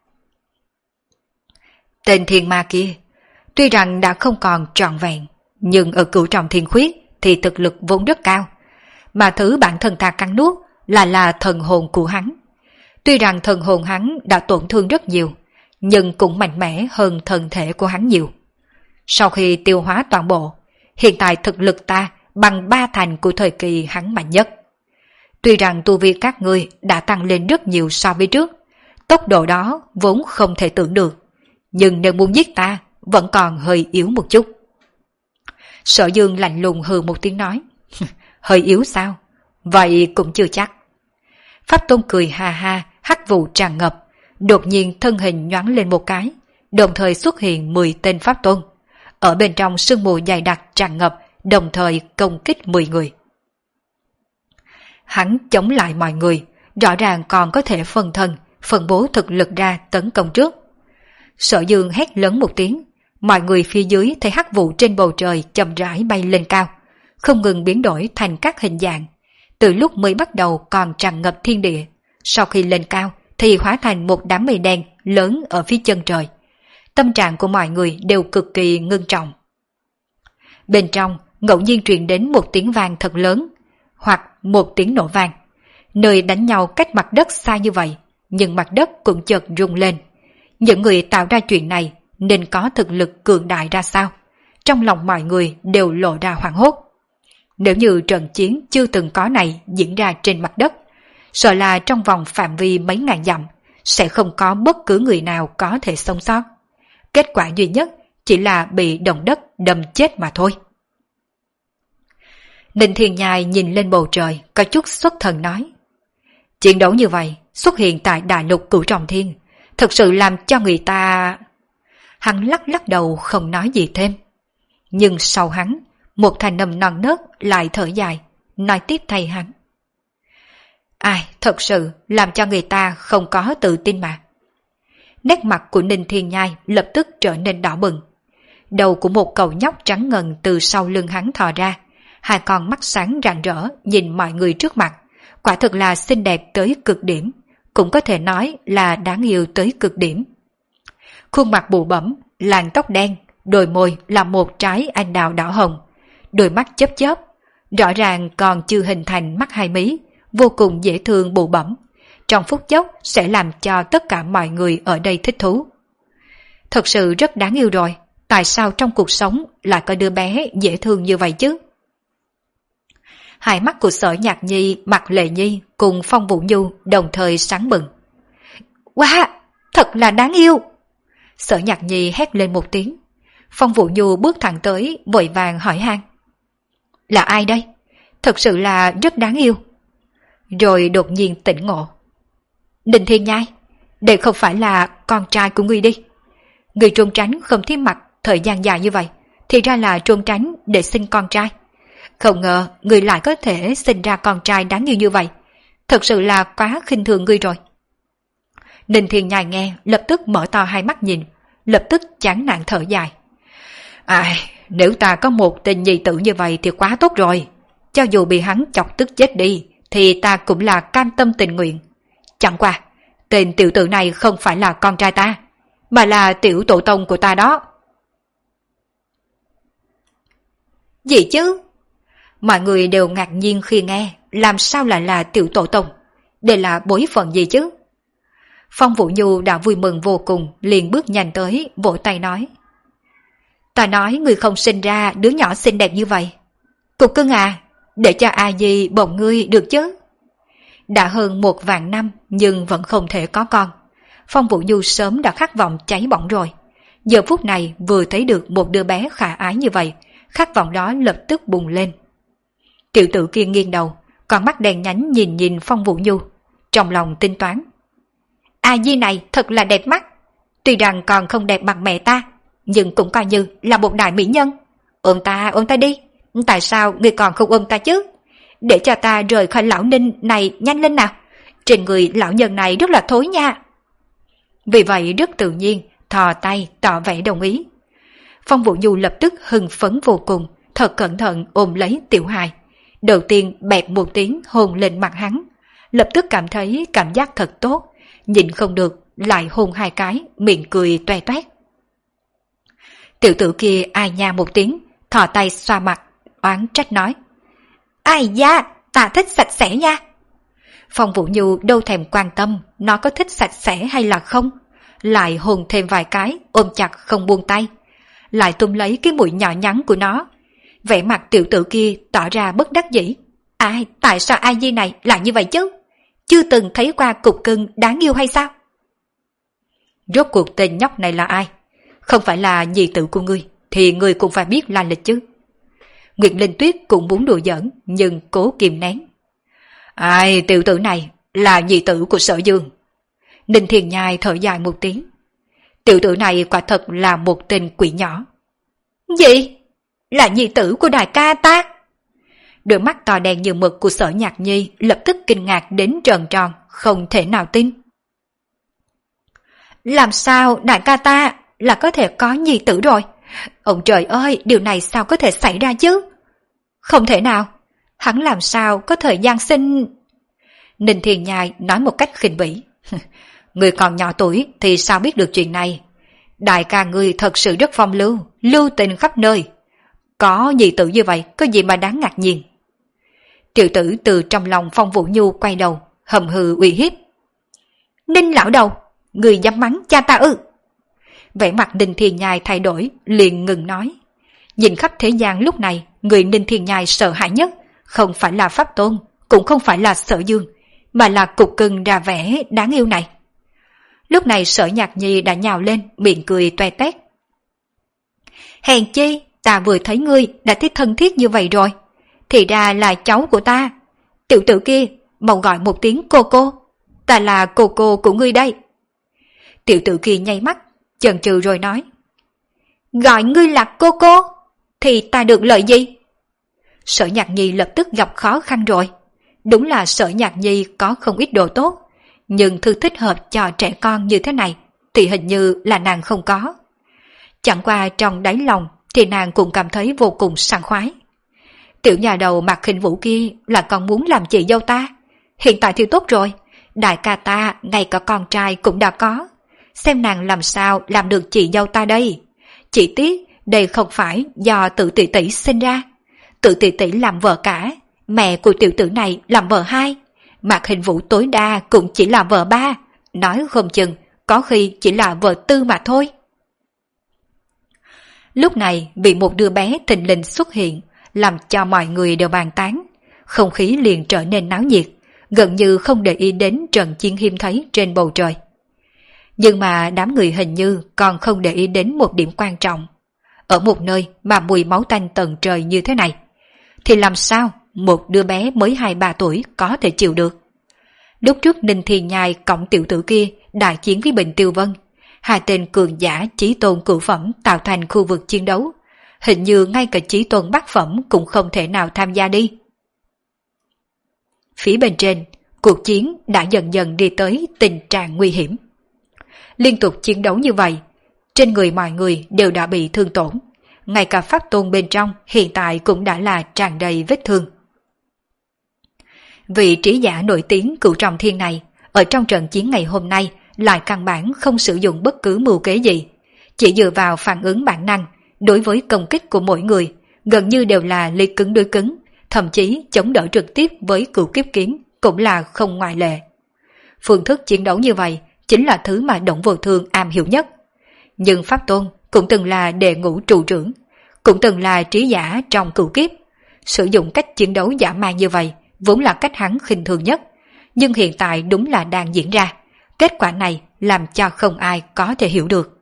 Tên thiên ma kia, tuy rằng đã không còn trọn vẹn, nhưng ở Cửu Trọng Thiên Khuyết thì thực lực vốn rất cao, mà thứ bản thân ta cắn nuốt là là thần hồn của hắn. Tuy rằng thần hồn hắn đã tổn thương rất nhiều, nhưng cũng mạnh mẽ hơn thân thể của hắn nhiều. Sau khi tiêu hóa toàn bộ, hiện tại thực lực ta bằng ba thành của thời kỳ hắn mạnh nhất. Tuy rằng tu vi các ngươi đã tăng lên rất nhiều so với trước, tốc độ đó vốn không thể tưởng được, nhưng nếu muốn giết ta vẫn còn hơi yếu một chút. Sở Dương lạnh lùng hừ một tiếng nói. Hơi yếu sao? Vậy cũng chưa chắc. Pháp Tôn cười ha ha, hắc vụ tràn ngập, đột nhiên thân hình nhoáng lên một cái, đồng thời xuất hiện mười tên Pháp Tôn. Ở bên trong sương mù dày đặc tràn ngập, đồng thời công kích mười người. Hắn chống lại mọi người, rõ ràng còn có thể phân thân, phân bố thực lực ra tấn công trước. Sở Dương hét lớn một tiếng, mọi người phía dưới thấy hắc vụ trên bầu trời chậm rãi bay lên cao, không ngừng biến đổi thành các hình dạng. Từ lúc mới bắt đầu còn tràn ngập thiên địa, sau khi lên cao thì hóa thành một đám mây đen lớn ở phía chân trời. Tâm trạng của mọi người đều cực kỳ ngưng trọng. Bên trong ngẫu nhiên truyền đến một tiếng vang thật lớn, hoặc một tiếng nổ vang. Nơi đánh nhau cách mặt đất xa như vậy, nhưng mặt đất cũng chợt rung lên. Những người tạo ra chuyện này nên có thực lực cường đại ra sao? Trong lòng mọi người đều lộ ra hoảng hốt. Nếu như trận chiến chưa từng có này diễn ra trên mặt đất, sợ là trong vòng phạm vi mấy ngàn dặm sẽ không có bất cứ người nào có thể sống sót. Kết quả duy nhất chỉ là bị động đất đâm chết mà thôi. Ninh Thiên Nhai nhìn lên bầu trời, có chút xuất thần nói. Chiến đấu như vậy, xuất hiện tại đại lục Cửu Trọng Thiên, thực sự làm cho người ta... Hắn lắc lắc đầu không nói gì thêm. Nhưng sau hắn, một thanh âm non nớt lại thở dài, nói tiếp thay hắn. Ai, thật sự làm cho người ta không có tự tin mà. Nét mặt của Ninh Thiên Nhai lập tức trở nên đỏ bừng. Đầu của một cậu nhóc trắng ngần từ sau lưng hắn thò ra, hai con mắt sáng rạng rỡ nhìn mọi người trước mặt, quả thực là xinh đẹp tới cực điểm, cũng có thể nói là đáng yêu tới cực điểm. Khuôn mặt bụ bẫm, làn tóc đen, đôi môi là một trái anh đào đỏ hồng, đôi mắt chớp chớp, rõ ràng còn chưa hình thành mắt hai mí, vô cùng dễ thương bụ bẫm, trong phút chốc sẽ làm cho tất cả mọi người ở đây thích thú. Thật sự rất đáng yêu rồi, tại sao trong cuộc sống lại có đứa bé dễ thương như vậy chứ? Hai mắt của Sở Nhạc Nhi, Mạc Lệ Nhi cùng Phong Vũ Nhu đồng thời sáng bừng. Wow, thật là đáng yêu! Sở Nhạc Nhi hét lên một tiếng. Phong Vũ Nhu bước thẳng tới, vội vàng hỏi han. Là ai đây? Thật sự là rất đáng yêu. Rồi đột nhiên tỉnh ngộ. Ninh Thiên Nhai, đây không phải là con trai của ngươi đi. Ngươi trốn tránh không thiết mặt thời gian dài như vậy, thì ra là trốn tránh để sinh con trai. Không ngờ ngươi lại có thể sinh ra con trai đáng yêu như vậy. Thật sự là quá khinh thường ngươi rồi. Ninh Thiên Nhai nghe, lập tức mở to hai mắt nhìn, lập tức chán nản thở dài. Ai, nếu ta có một tình nhi tử như vậy thì quá tốt rồi. Cho dù bị hắn chọc tức chết đi, thì ta cũng là cam tâm tình nguyện. Chẳng qua, tên tiểu tử này không phải là con trai ta, mà là tiểu tổ tông của ta đó. Gì chứ? Mọi người đều ngạc nhiên khi nghe, làm sao lại là tiểu tổ tông? Đây là bối phận gì chứ? Phong Vũ Nhu đã vui mừng vô cùng, liền bước nhanh tới, vỗ tay nói. Ta nói người không sinh ra đứa nhỏ xinh đẹp như vậy. Cục cưng à, để cho A Di bồng ngươi được chứ? Đã hơn một vạn năm nhưng vẫn không thể có con. Phong Vũ Nhu sớm đã khát vọng cháy bỏng rồi. Giờ phút này vừa thấy được một đứa bé khả ái như vậy, khát vọng đó lập tức bùng lên. Tiểu tử kia nghiêng đầu, con mắt đèn nhánh nhìn nhìn Phong Vũ Nhu, trong lòng tính toán. A Di này thật là đẹp mắt, tuy rằng còn không đẹp bằng mẹ ta, nhưng cũng coi như là một đại mỹ nhân. Ôm ta, ôm ta đi, tại sao ngươi còn không ôm ta chứ? Để cho ta rời khỏi lão Ninh này nhanh lên nào, trên người lão nhân này rất là thối nha. Vì vậy rất tự nhiên, thò tay tỏ vẻ đồng ý. Phong Vũ Nhu lập tức hưng phấn vô cùng, thật cẩn thận ôm lấy Tiểu Hài. Đầu tiên bẹp một tiếng hôn lên mặt hắn, lập tức cảm thấy cảm giác thật tốt, nhìn không được lại hôn hai cái, miệng cười toe toét. Tiểu tử kia ai nha một tiếng, thò tay xoa mặt, oán trách nói. Ai da, ta thích sạch sẽ nha. Phong Vũ Nhu đâu thèm quan tâm nó có thích sạch sẽ hay là không, lại hôn thêm vài cái, ôm chặt không buông tay, lại túm lấy cái mũi nhỏ nhắn của nó. Vẻ mặt tiểu tử kia tỏ ra bất đắc dĩ. Ai, tại sao A Di này lại như vậy chứ? Chưa từng thấy qua cục cưng đáng yêu hay sao? Rốt cuộc tên nhóc này là ai? Không phải là nhi tử của ngươi, thì ngươi cũng phải biết lai lịch chứ. Nguyệt Linh Tuyết cũng muốn đùa giỡn, nhưng cố kìm nén. Ai, tiểu tử này là nhi tử của Sở Dương. Ninh Thiên Nhai thở dài một tiếng. Tiểu tử này quả thật là một tên quỷ nhỏ. Gì? Là nhi tử của đại ca ta? Đôi mắt to đen như mực của Sở Nhạc Nhi lập tức kinh ngạc đến tròn tròn, không thể nào tin. Làm sao đại ca ta là có thể có nhi tử rồi? Ông trời ơi, điều này sao có thể xảy ra chứ? Không thể nào, hắn làm sao có thời gian sinh... Ninh Thiên Nhai nói một cách khinh bỉ. Người còn nhỏ tuổi thì sao biết được chuyện này? Đại ca ngươi thật sự rất phong lưu, lưu tình khắp nơi. Có nhi tử như vậy, có gì mà đáng ngạc nhiên? Tiểu tử từ trong lòng Phong Vũ Nhu quay đầu, hầm hừ uy hiếp. Ninh lão đầu, người dám mắng cha ta ư? Vẻ mặt Ninh Thiên Nhai thay đổi, liền ngừng nói. Nhìn khắp thế gian lúc này, người Ninh Thiên Nhai sợ hãi nhất, không phải là Pháp Tôn, cũng không phải là Sở Dương, mà là cục cưng ra vẻ đáng yêu này. Lúc này Sở Nhạc Nhi đã nhào lên, miệng cười toe toét. Hèn chi, ta vừa thấy ngươi đã thấy thân thiết như vậy rồi. Thì ra là cháu của ta. Tiểu tử kia, mau gọi một tiếng cô cô. Ta là cô cô của ngươi đây. Tiểu tử kia nháy mắt, chần chừ rồi nói. Gọi ngươi là cô cô, thì ta được lợi gì? Sở Nhạc Nhi lập tức gặp khó khăn rồi. Đúng là Sở Nhạc Nhi có không ít đồ tốt, nhưng thứ thích hợp cho trẻ con như thế này thì hình như là nàng không có. Chẳng qua trong đáy lòng thì nàng cũng cảm thấy vô cùng sảng khoái. Tiểu nhà đầu Mạc Khinh Vũ kia là còn muốn làm chị dâu ta. Hiện tại thì tốt rồi, đại ca ta ngay cả con trai cũng đã có. Xem nàng làm sao làm được chị dâu ta đây. Chỉ tiếc đây không phải do tự tỷ tỷ sinh ra. Tự tỷ tỷ làm vợ cả, mẹ của tiểu tử này làm vợ hai. Mạc Khinh Vũ tối đa cũng chỉ là vợ ba, nói không chừng có khi chỉ là vợ tư mà thôi. Lúc này vì một đứa bé thình lình xuất hiện, làm cho mọi người đều bàn tán, không khí liền trở nên náo nhiệt, gần như không để ý đến trận chiến hiếm thấy trên bầu trời. Nhưng mà đám người hình như còn không để ý đến một điểm quan trọng. Ở một nơi mà mùi máu tanh tận trời như thế này, thì làm sao một đứa bé mới hai ba tuổi có thể chịu được? Lúc trước Ninh Thiên Nhai cõng tiểu tử kia đại chiến với Bình Tiêu Vân, hai tên cường giả chí tôn cửu phẩm tạo thành khu vực chiến đấu, hình như ngay cả chí tôn bát phẩm cũng không thể nào tham gia đi. Phía bên trên, cuộc chiến đã dần dần đi tới tình trạng nguy hiểm. Liên tục chiến đấu như vậy, trên người mọi người đều đã bị thương tổn, ngay cả pháp tôn bên trong hiện tại cũng đã là tràn đầy vết thương. Vị trí giả nổi tiếng Cửu Trọng Thiên này, ở trong trận chiến ngày hôm nay lại căn bản không sử dụng bất cứ mưu kế gì, chỉ dựa vào phản ứng bản năng đối với công kích của mỗi người, gần như đều là liệt cứng đối cứng, thậm chí chống đỡ trực tiếp với Cửu Kiếp Kiếm cũng là không ngoại lệ. Phương thức chiến đấu như vậy chính là thứ mà Đổng Vô Thương am hiểu nhất. Nhưng Pháp Tôn cũng từng là đệ ngũ trụ trưởng, cũng từng là trí giả trong cửu kiếp. Sử dụng cách chiến đấu dã man như vậy vốn là cách hắn khinh thường nhất, nhưng hiện tại đúng là đang diễn ra. Kết quả này làm cho không ai có thể hiểu được.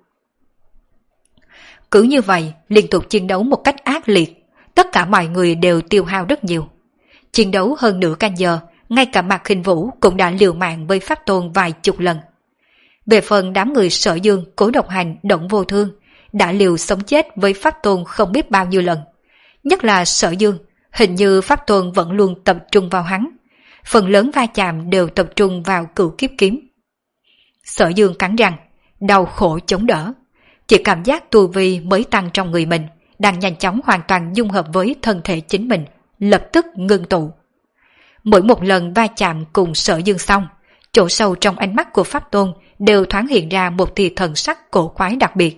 Cứ như vậy liên tục chiến đấu một cách ác liệt, tất cả mọi người đều tiêu hao rất nhiều. Chiến đấu hơn nửa canh giờ, ngay cả Mạc Khinh Vũ cũng đã liều mạng với Pháp Tôn vài chục lần. Về phần đám người Sở Dương, Cố Độc Hành, Đổng Vô Thương đã liều sống chết với Pháp Tôn không biết bao nhiêu lần. Nhất là Sở Dương, hình như Pháp Tôn vẫn luôn tập trung vào hắn. Phần lớn va chạm đều tập trung vào Cửu Kiếp Kiếm. Sở Dương cắn răng, đau khổ chống đỡ. Chỉ cảm giác tu vi mới tăng trong người mình, đang nhanh chóng hoàn toàn dung hợp với thân thể chính mình, lập tức ngưng tụ. Mỗi một lần va chạm cùng Sở Dương xong, chỗ sâu trong ánh mắt của Pháp Tôn đều thoáng hiện ra một tia thần sắc cổ quái đặc biệt.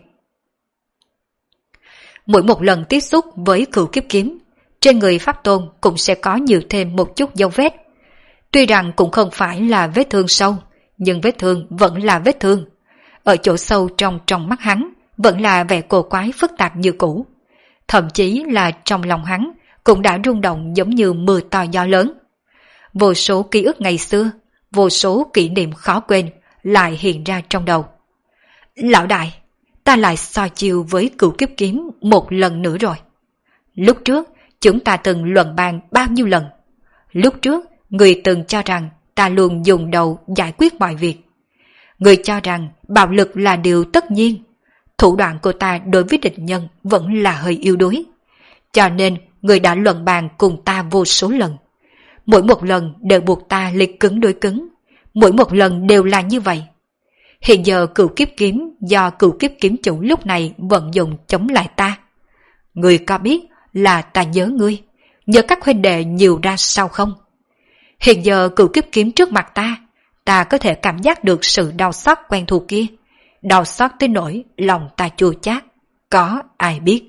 Mỗi một lần tiếp xúc với Cửu Kiếp Kiếm, trên người Pháp Tôn cũng sẽ có nhiều thêm một chút dấu vết. Tuy rằng cũng không phải là vết thương sâu, nhưng vết thương vẫn là vết thương. Ở chỗ sâu trong trong mắt hắn vẫn là vẻ cổ quái phức tạp như cũ. Thậm chí là trong lòng hắn cũng đã rung động giống như mưa to gió lớn. Vô số ký ức ngày xưa, vô số kỷ niệm khó quên lại hiện ra trong đầu. Lão đại, ta lại so chiêu với Cửu Kiếp Kiếm một lần nữa rồi. Lúc trước chúng ta từng luận bàn bao nhiêu lần. Lúc trước người từng cho rằng ta luôn dùng đầu giải quyết mọi việc. Người cho rằng bạo lực là điều tất nhiên. Thủ đoạn của ta đối với địch nhân vẫn là hơi yếu đuối. Cho nên người đã luận bàn cùng ta vô số lần. Mỗi một lần đều buộc ta liệt cứng đối cứng. Mỗi một lần đều là như vậy. Hiện giờ Cửu Kiếp Kiếm do Cửu Kiếp Kiếm chủ lúc này vận dụng chống lại ta. Người có biết là ta nhớ ngươi, nhớ các huynh đệ nhiều ra sao không? Hiện giờ Cửu Kiếp Kiếm trước mặt ta, ta có thể cảm giác được sự đau xót quen thuộc kia. Đau xót tới nỗi lòng ta chua chát, có ai biết?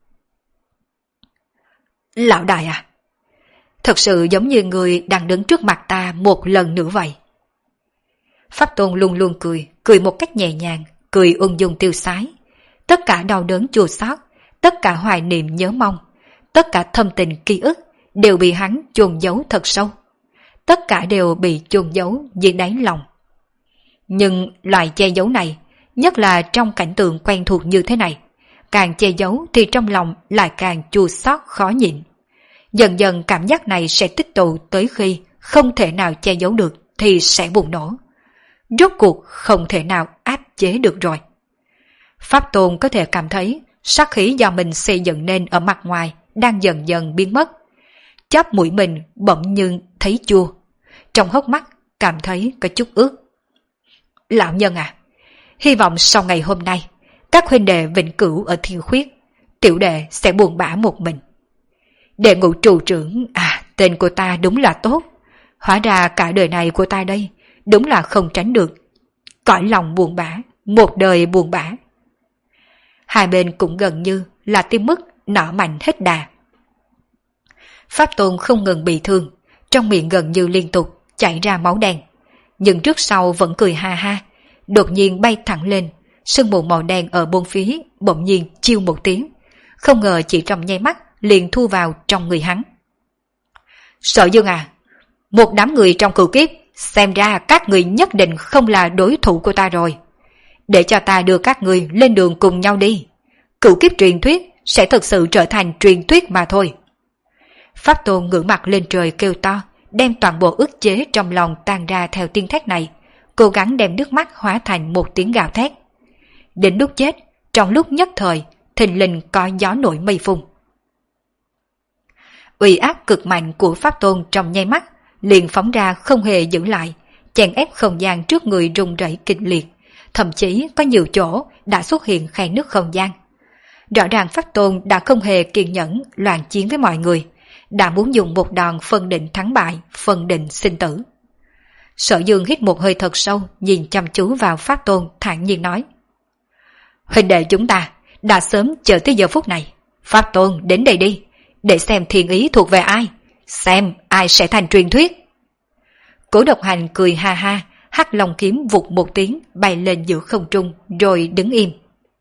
Lão đại à, thật sự giống như người đang đứng trước mặt ta một lần nữa vậy. Pháp Tôn luôn luôn cười, cười một cách nhẹ nhàng, cười ung dung tiêu sái. Tất cả đau đớn chua xót, tất cả hoài niệm nhớ mong, tất cả thâm tình ký ức đều bị hắn chôn giấu thật sâu. Tất cả đều bị chôn giấu dưới đáy lòng. Nhưng loại che giấu này, nhất là trong cảnh tượng quen thuộc như thế này, càng che giấu thì trong lòng lại càng chua xót khó nhịn. Dần dần cảm giác này sẽ tích tụ tới khi không thể nào che giấu được thì sẽ bùng nổ. Rốt cuộc không thể nào áp chế được rồi. Pháp Tôn có thể cảm thấy sát khí do mình xây dựng nên ở mặt ngoài đang dần dần biến mất. Chóp mũi mình bỗng nhưng thấy chua. Trong hốc mắt cảm thấy có chút ướt. Lão nhân à, hy vọng sau ngày hôm nay các huynh đệ vĩnh cửu ở Thiên Khuyết, tiểu đệ sẽ buồn bã một mình. Đệ ngũ trụ trưởng, à, tên của ta đúng là tốt. Hóa ra cả đời này của ta đây đúng là không tránh được cõi lòng buồn bã, một đời buồn bã. Hai bên cũng gần như là tiêm mức nỏ mạnh hết đà. Pháp Tôn không ngừng bị thương, trong miệng gần như liên tục chảy ra máu đen, nhưng trước sau vẫn cười ha ha, đột nhiên bay thẳng lên, sương mù màu đen ở bốn phía bỗng nhiên chiêu một tiếng, không ngờ chỉ trong nháy mắt liền thu vào trong người hắn. Sở Dương à, một đám người trong cửu kiếp, xem ra các người nhất định không là đối thủ của ta rồi. Để cho ta đưa các người lên đường cùng nhau đi. Cửu kiếp truyền thuyết sẽ thực sự trở thành truyền thuyết mà thôi. Pháp Tôn ngửa mặt lên trời kêu to, đem toàn bộ ức chế trong lòng tan ra theo tiếng thét này, cố gắng đem nước mắt hóa thành một tiếng gào thét. Đến lúc chết, trong lúc nhất thời, thình lình có gió nổi mây phun. Uy áp cực mạnh của Pháp Tôn trong nháy mắt liền phóng ra không hề giữ lại, chèn ép không gian trước người rung rẩy kịch liệt, thậm chí có nhiều chỗ đã xuất hiện khe nứt không gian. Rõ ràng Pháp Tôn đã không hề kiên nhẫn loạn chiến với mọi người, đã muốn dùng một đòn phân định thắng bại, phân định sinh tử. Sở Dương hít một hơi thật sâu, nhìn chăm chú vào Pháp Tôn thản nhiên nói: huynh đệ chúng ta đã sớm chờ tới giờ phút này. Pháp Tôn đến đây đi, để xem thiên ý thuộc về ai, xem ai sẽ thành truyền thuyết. Cố Độc Hành cười ha ha, hắc long kiếm vụt một tiếng bay lên giữa không trung rồi đứng im.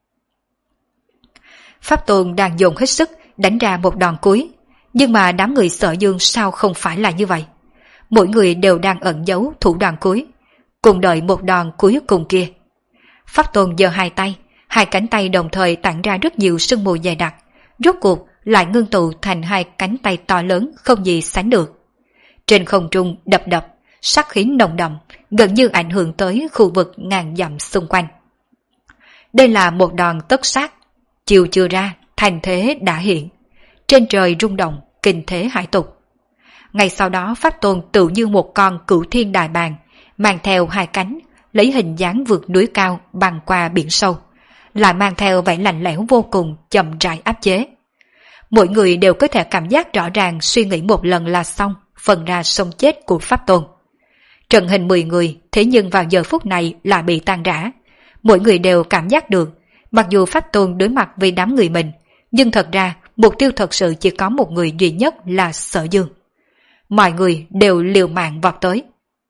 Pháp Tôn đang dồn hết sức đánh ra một đòn cuối, nhưng mà đám người Sở Dương sao không phải là như vậy? Mỗi người đều đang ẩn giấu thủ đoạn cuối, cùng đợi một đòn cuối cùng kia. Pháp Tôn giơ hai tay, hai cánh tay đồng thời tản ra rất nhiều sương mù dày đặc, rốt cuộc lại ngưng tụ thành hai cánh tay to lớn không gì sánh được. Trên không trung đập đập, sát khí nồng đậm, gần như ảnh hưởng tới khu vực ngàn dặm xung quanh. Đây là một đòn tất sát, chiều chưa ra, thành thế đã hiện. Trên trời rung động, kinh thế hải tục. Ngay sau đó Pháp Tôn tự như một con cửu thiên đại bàng, mang theo hai cánh, lấy hình dáng vượt núi cao băng qua biển sâu, lại mang theo vẻ lạnh lẽo vô cùng chậm rãi áp chế. Mỗi người đều có thể cảm giác rõ ràng, suy nghĩ một lần là xong phần ra sống chết của Pháp Tôn. Trận hình mười người thế nhưng vào giờ phút này lại bị tan rã. Mỗi người đều cảm giác được, mặc dù Pháp Tôn đối mặt với đám người mình, nhưng thật ra mục tiêu thật sự chỉ có một người duy nhất là Sở Dương. Mọi người đều liều mạng vọt tới.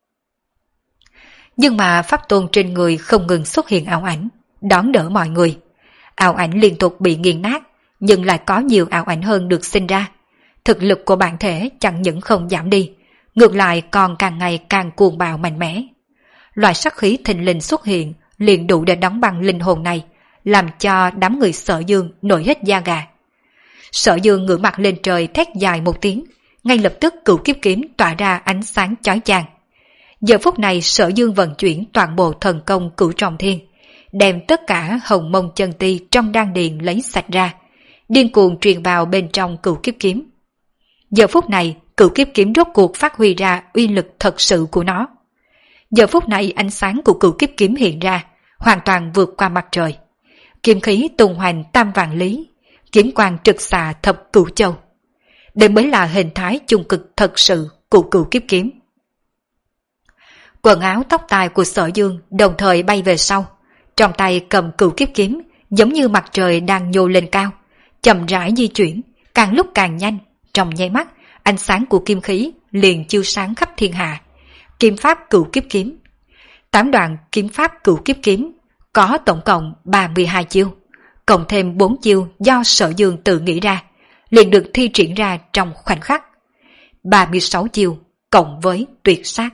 Nhưng mà Pháp Tôn trên người không ngừng xuất hiện ảo ảnh, đón đỡ mọi người. Ảo ảnh liên tục bị nghiền nát, nhưng lại có nhiều ảo ảnh hơn được sinh ra. Thực lực của bản thể chẳng những không giảm đi, ngược lại còn càng ngày càng cuồng bạo mạnh mẽ. Loại sát khí thình lình xuất hiện liền đủ để đóng băng linh hồn này, làm cho đám người Sở Dương nổi hết da gà. Sở Dương ngửa mặt lên trời thét dài một tiếng, ngay lập tức cửu kiếp kiếm tỏa ra ánh sáng chói chang. Giờ phút này Sở Dương vận chuyển toàn bộ thần công cửu trọng thiên, đem tất cả hồng mông chân ti trong đan điền lấy sạch ra, điên cuồng truyền vào bên trong cửu kiếp kiếm. Giờ phút này cửu kiếp kiếm rốt cuộc phát huy ra uy lực thật sự của nó. Giờ phút này ánh sáng của cửu kiếp kiếm hiện ra, hoàn toàn vượt qua mặt trời. Kiếm khí tung hoành tam vạn lý, kiếm quang trực xạ thập cửu châu. Đây mới là hình thái chung cực thật sự của cửu kiếp kiếm. Quần áo tóc tai của Sở Dương đồng thời bay về sau, trong tay cầm cửu kiếp kiếm, giống như mặt trời đang nhô lên cao, chậm rãi di chuyển, càng lúc càng nhanh. Trong nháy mắt, ánh sáng của kim khí liền chiếu sáng khắp thiên hạ. Kiếm pháp cửu kiếp kiếm, tám đoạn kiếm pháp cửu kiếp kiếm, có tổng cộng ba mươi hai chiêu, cộng thêm bốn chiêu do Sở Dương tự nghĩ ra, liền được thi triển ra trong khoảnh khắc. ba mươi sáu chiêu cộng với tuyệt sát.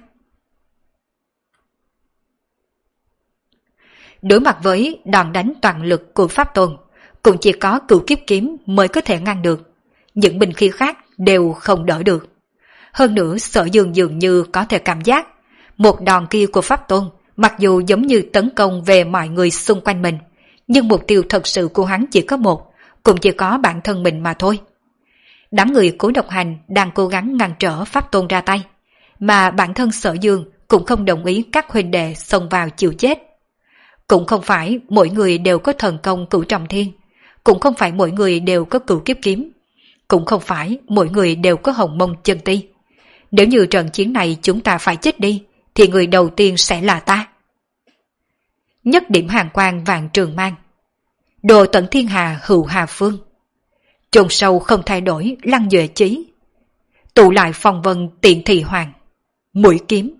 Đối mặt với đòn đánh toàn lực của Pháp Tôn, cũng chỉ có cửu kiếp kiếm mới có thể ngăn được. Những binh khí khác đều không đỡ được. Hơn nữa Sở Dương dường như có thể cảm giác một đòn kia của Pháp Tôn mặc dù giống như tấn công về mọi người xung quanh mình, nhưng mục tiêu thật sự của hắn chỉ có một, cũng chỉ có bản thân mình mà thôi. Đám người Cố Độc Hành đang cố gắng ngăn trở Pháp Tôn ra tay, mà bản thân Sở Dương cũng không đồng ý các huynh đệ xông vào chịu chết. Cũng không phải mỗi người đều có thần công Cửu Trọng Thiên, cũng không phải mỗi người đều có Cửu Kiếp Kiếm, cũng không phải mỗi người đều có Hồng Mông Chân Ti. Nếu như trận chiến này chúng ta phải chết đi, thì người đầu tiên sẽ là ta. Nhất điểm hàng quang vạn trường mang. Đồ tận thiên hà hữu hà phương. Chôn sâu không thay đổi lăng duệ chí. Tụ lại phong vân tiện thị hoàng. Mũi kiếm.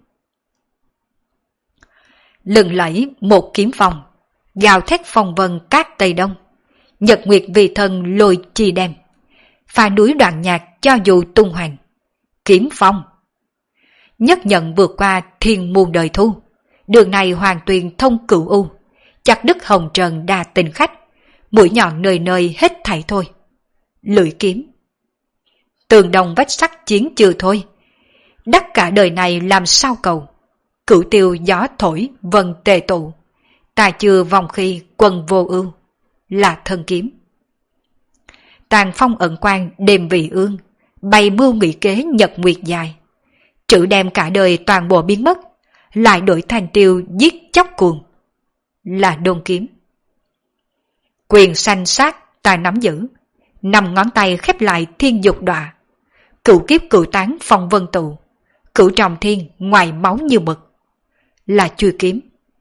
Lừng lẫy một kiếm phong. Gào thét phong vân cát Tây Đông. Nhật nguyệt vì thân lôi chi đem. Pha núi đoạn nhạc cho dù tung hoành. Kiếm phong. Nhất nhận vượt qua thiên muôn đời thu. Đường này hoàn tuyền thông cửu u. Chặt đứt hồng trần đa tình khách. Mũi nhọn nơi nơi hết thảy thôi. Lưỡi kiếm. Tường đồng vách sắt chiến chưa thôi. Đắc cả đời này làm sao cầu. Cửu tiêu gió thổi vân tề tụ. Ta chưa vòng khi quân vô ưu. Là thân kiếm. Tàn phong ẩn quan đêm vị ương. Bày mưu nghị kế nhật nguyệt dài. Trữ đem cả đời toàn bộ biến mất. Lại đổi thành tiêu giết chóc cuồng. Là đôn kiếm. Quyền sanh sát ta nắm giữ. Năm ngón tay khép lại thiên dục đọa. Cửu kiếp cửu tán phong vân tụ. Cửu trọng thiên ngoài máu như mực. Là chui kiếm.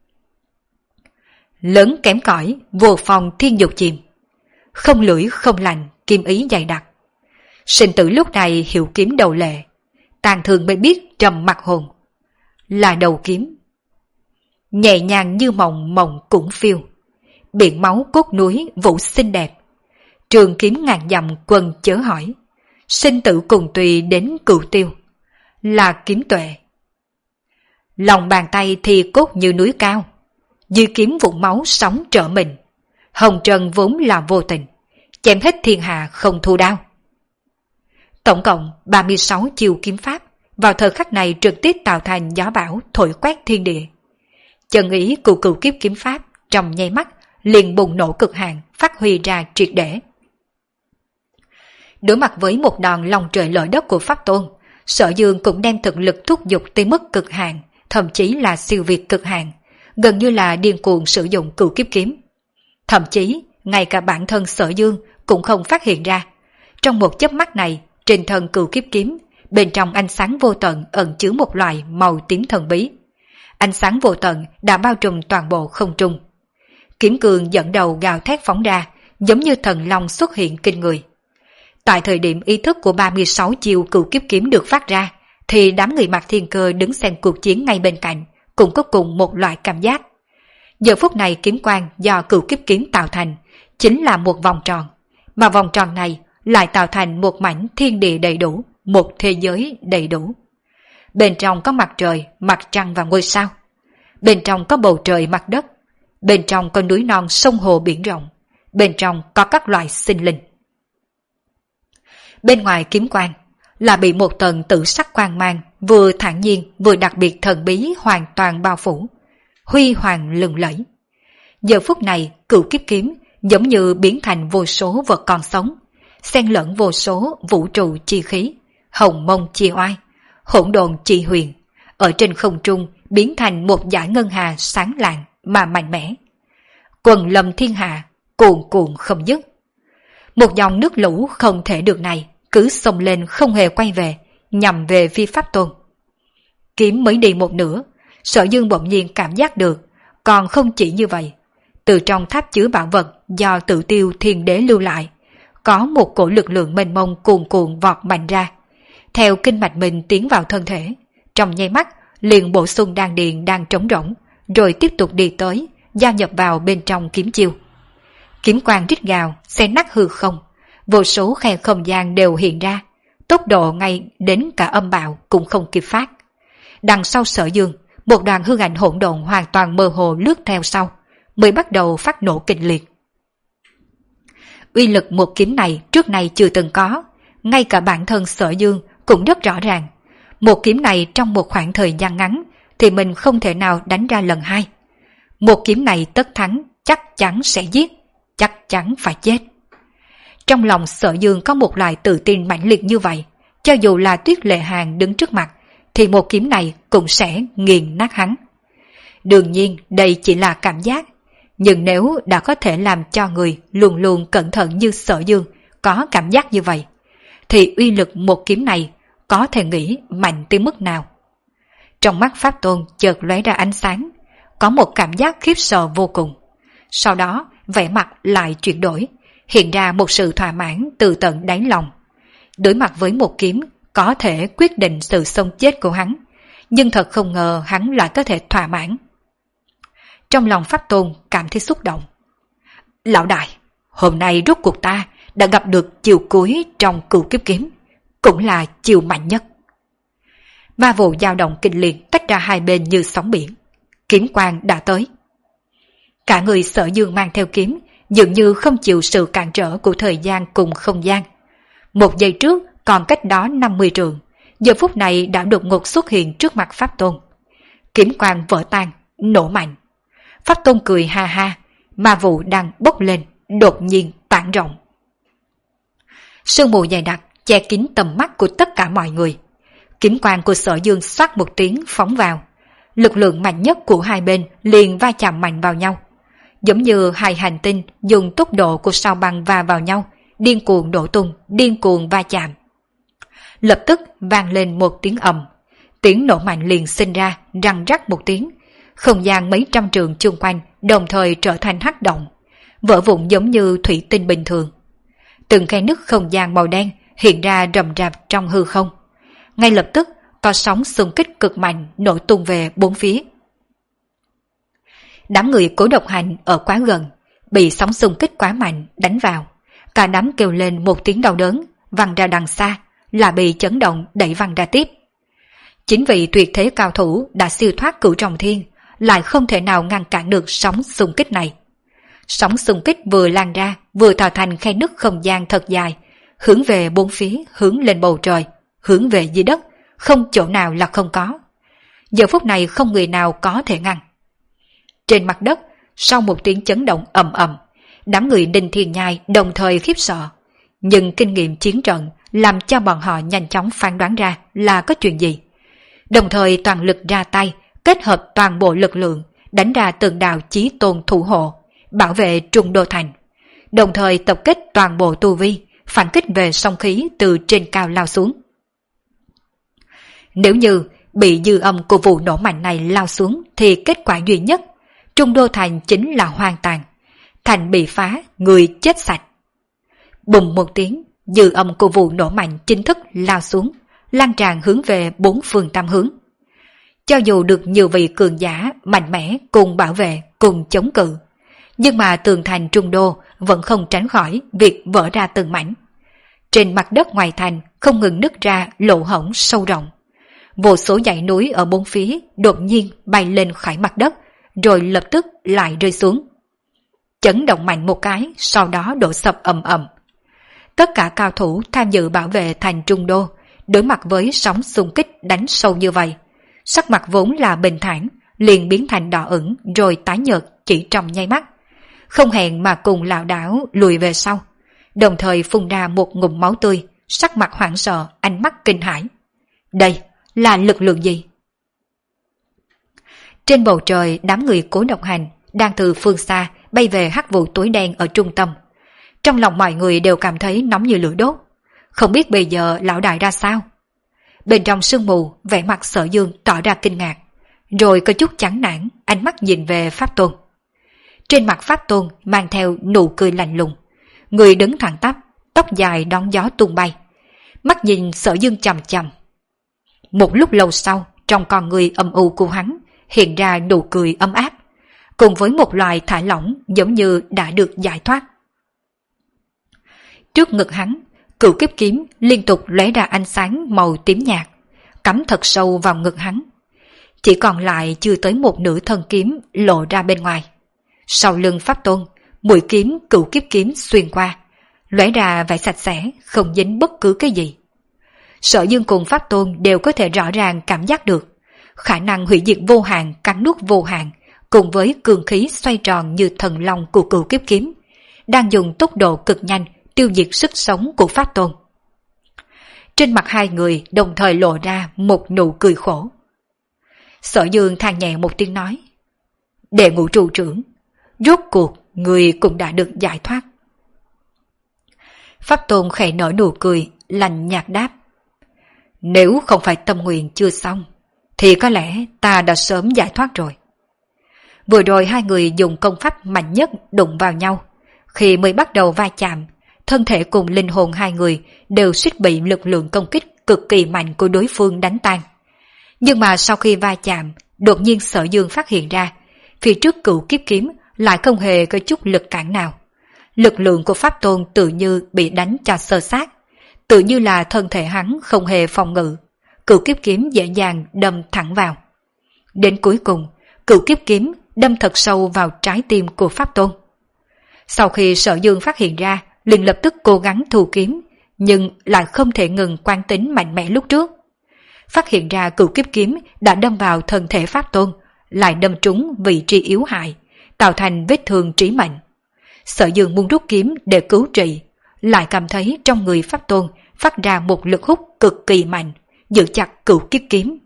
Lớn kém cỏi vô phòng thiên dục chìm. Không lưỡi không lành kim ý dày đặc. Sinh tử lúc này hiểu kiếm đầu lệ. Tàn thường mới biết trầm mặt hồn. Là đầu kiếm. Nhẹ nhàng như mộng mộng cũng phiêu. Biển máu cốt núi vũ xinh đẹp. Trường kiếm ngàn dặm quân chớ hỏi. Sinh tử cùng tùy đến cửu tiêu. Là kiếm tuệ. Lòng bàn tay thì cốt như núi cao. Dư kiếm vụn máu sóng trở mình. Hồng trần vốn là vô tình. Chém hết thiên hạ không thu đao. Tổng cộng ba mươi sáu chiêu kiếm pháp. Vào thời khắc này trực tiếp tạo thành gió bão thổi quét thiên địa. Chân ý của cửu kiếp kiếm pháp trong nháy mắt liền bùng nổ cực hạn phát huy ra triệt để. Đối mặt với một đòn lòng trời lở đất của Pháp Tôn, Sở Dương cũng đem thực lực thúc giục tới mức cực hạn, thậm chí là siêu việt cực hạn, gần như là điên cuồng sử dụng cửu kiếp kiếm. Thậm chí, ngay cả bản thân Sở Dương cũng không phát hiện ra. Trong một chớp mắt này, trên thân cửu kiếp kiếm, bên trong ánh sáng vô tận ẩn chứa một loại màu tím thần bí. Ánh sáng vô tận đã bao trùm toàn bộ không trung. Kiếm cương dẫn đầu gào thét phóng ra, giống như thần long xuất hiện kinh người. Tại thời điểm ý thức của ba mươi sáu chiêu cửu kiếp kiếm được phát ra, thì đám người mặc thiên cơ đứng xem cuộc chiến ngay bên cạnh, cũng có cùng một loại cảm giác. Giờ phút này kiếm quang do cửu kiếp kiếm tạo thành, chính là một vòng tròn, mà vòng tròn này lại tạo thành một mảnh thiên địa đầy đủ, một thế giới đầy đủ. Bên trong có mặt trời, mặt trăng và ngôi sao. Bên trong có bầu trời mặt đất. Bên trong có núi non sông hồ biển rộng. Bên trong có các loài sinh linh. Bên ngoài kiếm quang là bị một tầng tử sắc quang mang vừa thản nhiên vừa đặc biệt thần bí hoàn toàn bao phủ, huy hoàng lừng lẫy. Giờ phút này cửu kiếp kiếm giống như biến thành vô số vật còn sống, xen lẫn vô số vũ trụ chi khí, hồng mông chi oai, hỗn độn chi huyền, ở trên không trung biến thành một dải ngân hà sáng lạng mà mạnh mẽ. Quần lâm thiên hạ, cuồn cuộn không dứt. Một dòng nước lũ không thể được này cứ xông lên không hề quay về, nhằm về phía Pháp Tôn. Kiếm mới đi một nửa, Sở Dương bỗng nhiên cảm giác được, còn không chỉ như vậy. Từ trong tháp chứa bảo vật do Tự Tiêu Thiên Đế lưu lại, có một cổ lực lượng mênh mông cuồn cuộn vọt mạnh ra. Theo kinh mạch mình tiến vào thân thể, trong nháy mắt liền bổ sung đan điền đang trống rỗng, rồi tiếp tục đi tới, giao nhập vào bên trong kiếm chiêu. Kiếm quang rít gào, xé nát hư không, vô số khe không gian đều hiện ra, tốc độ ngay đến cả âm bạo cũng không kịp phát. Đằng sau Sở Dương, một đoàn hư ảnh hỗn độn hoàn toàn mơ hồ lướt theo sau, mới bắt đầu phát nổ kịch liệt. Uy lực một kiếm này trước này chưa từng có, ngay cả bản thân Sở Dương cũng rất rõ ràng. Một kiếm này trong một khoảng thời gian ngắn thì mình không thể nào đánh ra lần hai. Một kiếm này tất thắng, chắc chắn sẽ giết, chắc chắn phải chết. Trong lòng Sở Dương có một loại tự tin mãnh liệt như vậy, cho dù là Tuyết Lệ Hàn đứng trước mặt thì một kiếm này cũng sẽ nghiền nát hắn. Đương nhiên đây chỉ là cảm giác, nhưng nếu đã có thể làm cho người luôn luôn cẩn thận như Sở Dương có cảm giác như vậy, thì uy lực một kiếm này có thể nghĩ mạnh tới mức nào. Trong mắt Pháp Tôn chợt lóe ra ánh sáng, có một cảm giác khiếp sợ vô cùng. Sau đó vẻ mặt lại chuyển đổi, hiện ra một sự thỏa mãn từ tận đáy lòng. Đối mặt với một kiếm có thể quyết định sự sống chết của hắn, nhưng thật không ngờ hắn lại có thể thỏa mãn. Trong lòng Pháp Tôn cảm thấy xúc động. Lão đại, hôm nay rốt cuộc ta đã gặp được chiều cuối trong Cửu Kiếp Kiếm, cũng là chiều mạnh nhất. Ba vụ dao động kịch liệt tách ra hai bên như sóng biển. Kiếm quang đã tới. Cả người Sở Dương mang theo kiếm, dường như không chịu sự cản trở của thời gian cùng không gian. Một giây trước còn cách đó năm mươi trượng, giờ phút này đã đột ngột xuất hiện trước mặt Pháp Tôn. Kiếm quang vỡ tan, nổ mạnh. Pháp Tôn cười ha ha, ma vụ đang bốc lên, đột nhiên tản rộng. Sương mù dày đặc che kín tầm mắt của tất cả mọi người. Kiếm quang của Sở Dương xoát một tiếng phóng vào. Lực lượng mạnh nhất của hai bên liền va chạm mạnh vào nhau. Giống như hai hành tinh dùng tốc độ của sao băng va vào nhau, điên cuồng đổ tung, điên cuồng va chạm. Lập tức vang lên một tiếng ầm. Tiếng nổ mạnh liền sinh ra, răng rắc một tiếng. Không gian mấy trăm trường chung quanh đồng thời trở thành hắc động, vỡ vụn giống như thủy tinh bình thường. Từng khe nứt không gian màu đen hiện ra rầm rạp trong hư không. Ngay lập tức có sóng xung kích cực mạnh nổ tung về bốn phía. Đám người Cố Độc Hành ở quá gần, bị sóng xung kích quá mạnh đánh vào. Cả đám kêu lên một tiếng đau đớn, văng ra đằng xa, là bị chấn động đẩy văng ra tiếp. Chính vì tuyệt thế cao thủ đã siêu thoát Cửu Trọng Thiên, lại không thể nào ngăn cản được sóng xung kích này. Sóng xung kích vừa lan ra, vừa tạo thành khe nứt không gian thật dài, hướng về bốn phía, hướng lên bầu trời, hướng về dưới đất, không chỗ nào là không có. Giờ phút này không người nào có thể ngăn. Trên mặt đất, sau một tiếng chấn động ầm ầm, đám người Đinh Thiên Nhai đồng thời khiếp sợ. Nhưng kinh nghiệm chiến trận làm cho bọn họ nhanh chóng phán đoán ra là có chuyện gì. Đồng thời toàn lực ra tay, kết hợp toàn bộ lực lượng, đánh ra từng đạo chí tôn thủ hộ, bảo vệ Trung Đô Thành. Đồng thời tập kết toàn bộ tu vi, phản kích về sông khí từ trên cao lao xuống. Nếu như bị dư âm của vụ nổ mạnh này lao xuống thì kết quả duy nhất, Trung Đô Thành chính là hoang tàn. Thành bị phá, người chết sạch. Bùng một tiếng, dư âm của vụ nổ mạnh chính thức lao xuống, lan tràn hướng về bốn phương tam hướng. Cho dù được nhiều vị cường giả mạnh mẽ cùng bảo vệ, cùng chống cự, nhưng mà tường thành Trung Đô vẫn không tránh khỏi việc vỡ ra từng mảnh. Trên mặt đất ngoài thành không ngừng nứt ra lỗ hổng sâu rộng. Vô số dãy núi ở bốn phía đột nhiên bay lên khỏi mặt đất, rồi lập tức lại rơi xuống. Chấn động mạnh một cái, sau đó đổ sập ầm ầm. Tất cả cao thủ tham dự bảo vệ thành Trung Đô, đối mặt với sóng xung kích đánh sâu như vậy, sắc mặt vốn là bình thản, liền biến thành đỏ ửng rồi tái nhợt chỉ trong nháy mắt. Không hẹn mà cùng lảo đảo lùi về sau, đồng thời phun ra một ngụm máu tươi, sắc mặt hoảng sợ, ánh mắt kinh hãi. Đây là lực lượng gì? Trên bầu trời, đám người Cố Độc Hành đang từ phương xa bay về hắc vụ tối đen ở trung tâm. Trong lòng mọi người đều cảm thấy nóng như lửa đốt. Không biết bây giờ lão đại ra sao? Bên trong sương mù, vẻ mặt Sở Dương tỏ ra kinh ngạc, rồi có chút chán nản, ánh mắt nhìn về Pháp Tôn. Trên mặt Pháp Tôn mang theo nụ cười lạnh lùng, người đứng thẳng tắp, tóc dài đón gió tung bay, mắt nhìn Sở Dương chằm chằm. Một lúc lâu sau, trong con người âm u của hắn hiện ra nụ cười ấm áp, cùng với một loài thả lỏng giống như đã được giải thoát. Trước ngực hắn, Cửu Kiếp kiếm liên tục lóe ra ánh sáng màu tím nhạt, cắm thật sâu vào ngực hắn. Chỉ còn lại chưa tới một nửa thân kiếm lộ ra bên ngoài. Sau lưng Pháp Tôn, mũi kiếm Cửu Kiếp kiếm xuyên qua, lóe ra vẻ sạch sẽ, không dính bất cứ cái gì. Sở Dương cùng Pháp Tôn đều có thể rõ ràng cảm giác được khả năng hủy diệt vô hạn, cắn nuốt vô hạn, cùng với cường khí xoay tròn như thần long của Cửu Kiếp Kiếm, đang dùng tốc độ cực nhanh tiêu diệt sức sống của Pháp Tôn. Trên mặt hai người đồng thời lộ ra một nụ cười khổ. Sở Dương than nhẹ một tiếng nói: Đệ Ngũ trụ trưởng, rốt cuộc người cũng đã được giải thoát. Pháp Tôn khẽ nở nụ cười, lạnh nhạt đáp: Nếu không phải tâm nguyện chưa xong, thì có lẽ ta đã sớm giải thoát rồi. Vừa rồi hai người dùng công pháp mạnh nhất đụng vào nhau. Khi mới bắt đầu va chạm, thân thể cùng linh hồn hai người đều suýt bị lực lượng công kích cực kỳ mạnh của đối phương đánh tan. Nhưng mà sau khi va chạm, đột nhiên Sở Dương phát hiện ra, phía trước Cửu Kiếp Kiếm lại không hề có chút lực cản nào. Lực lượng của Pháp Tôn tự như bị đánh cho sơ sát, tự như là thân thể hắn không hề phòng ngự. Cửu Kiếp Kiếm dễ dàng đâm thẳng vào. Đến cuối cùng, Cửu Kiếp Kiếm đâm thật sâu vào trái tim của Pháp Tôn. Sau khi Sở Dương phát hiện ra, liền lập tức cố gắng thu kiếm, nhưng lại không thể ngừng quán tính mạnh mẽ lúc trước. Phát hiện ra Cửu Kiếp Kiếm đã đâm vào thân thể Pháp Tôn, lại đâm trúng vị trí yếu hại, tạo thành vết thương trí mệnh. Sở Dương muốn rút kiếm để cứu trị, lại cảm thấy trong người Pháp Tôn phát ra một lực hút cực kỳ mạnh, giữ chặt Cửu Kiếp Kiếm.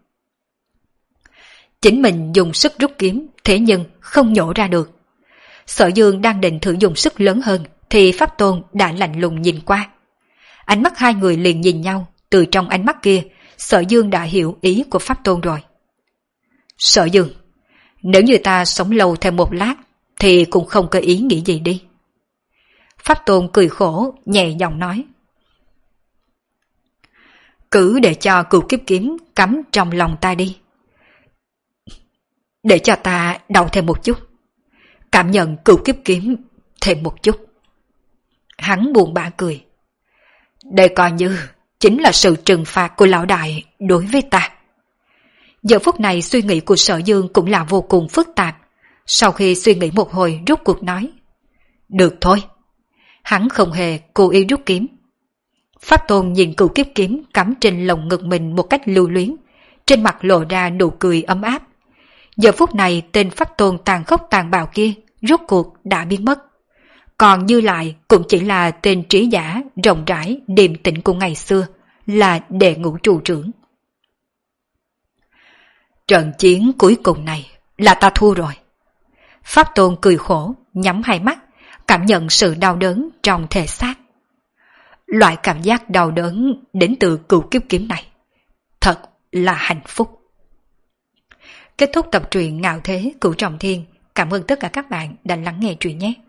Chính mình dùng sức rút kiếm, thế nhưng không nhổ ra được. Sở Dương đang định thử dùng sức lớn hơn, thì Pháp Tôn đã lạnh lùng nhìn qua. Ánh mắt hai người liền nhìn nhau, từ trong ánh mắt kia, Sở Dương đã hiểu ý của Pháp Tôn rồi. Sở Dương, nếu như ta sống lâu thêm một lát, thì cũng không có ý nghĩ gì đi. Pháp Tôn cười khổ, nhẹ giọng nói: Cứ để cho Cửu Kiếp Kiếm cắm trong lòng ta đi. Để cho ta đau thêm một chút, cảm nhận Cửu Kiếp Kiếm thêm một chút. Hắn buồn bã cười: Đây coi như chính là sự trừng phạt của lão đại đối với ta. Giờ phút này suy nghĩ của Sở Dương cũng là vô cùng phức tạp. Sau khi suy nghĩ một hồi, rút cuộc nói: Được thôi. Hắn không hề cố ý rút kiếm. Pháp Tôn nhìn Cửu Kiếp Kiếm cắm trên lồng ngực mình một cách lưu luyến, trên mặt lộ ra nụ cười ấm áp. Giờ phút này tên Pháp Tôn tàn khốc tàn bạo kia rốt cuộc đã biến mất. Còn Như Lại cũng chỉ là tên trí giả rộng rãi điềm tĩnh của ngày xưa, là Đệ Ngũ trụ trưởng. Trận chiến cuối cùng này là ta thua rồi. Pháp Tôn cười khổ, nhắm hai mắt, cảm nhận sự đau đớn trong thể xác. Loại cảm giác đau đớn đến từ Cửu Kiếp Kiếm này thật là hạnh phúc. Kết thúc tập truyện Ngạo Thế Cửu Trọng Thiên. Cảm ơn tất cả các bạn đã lắng nghe truyện nhé.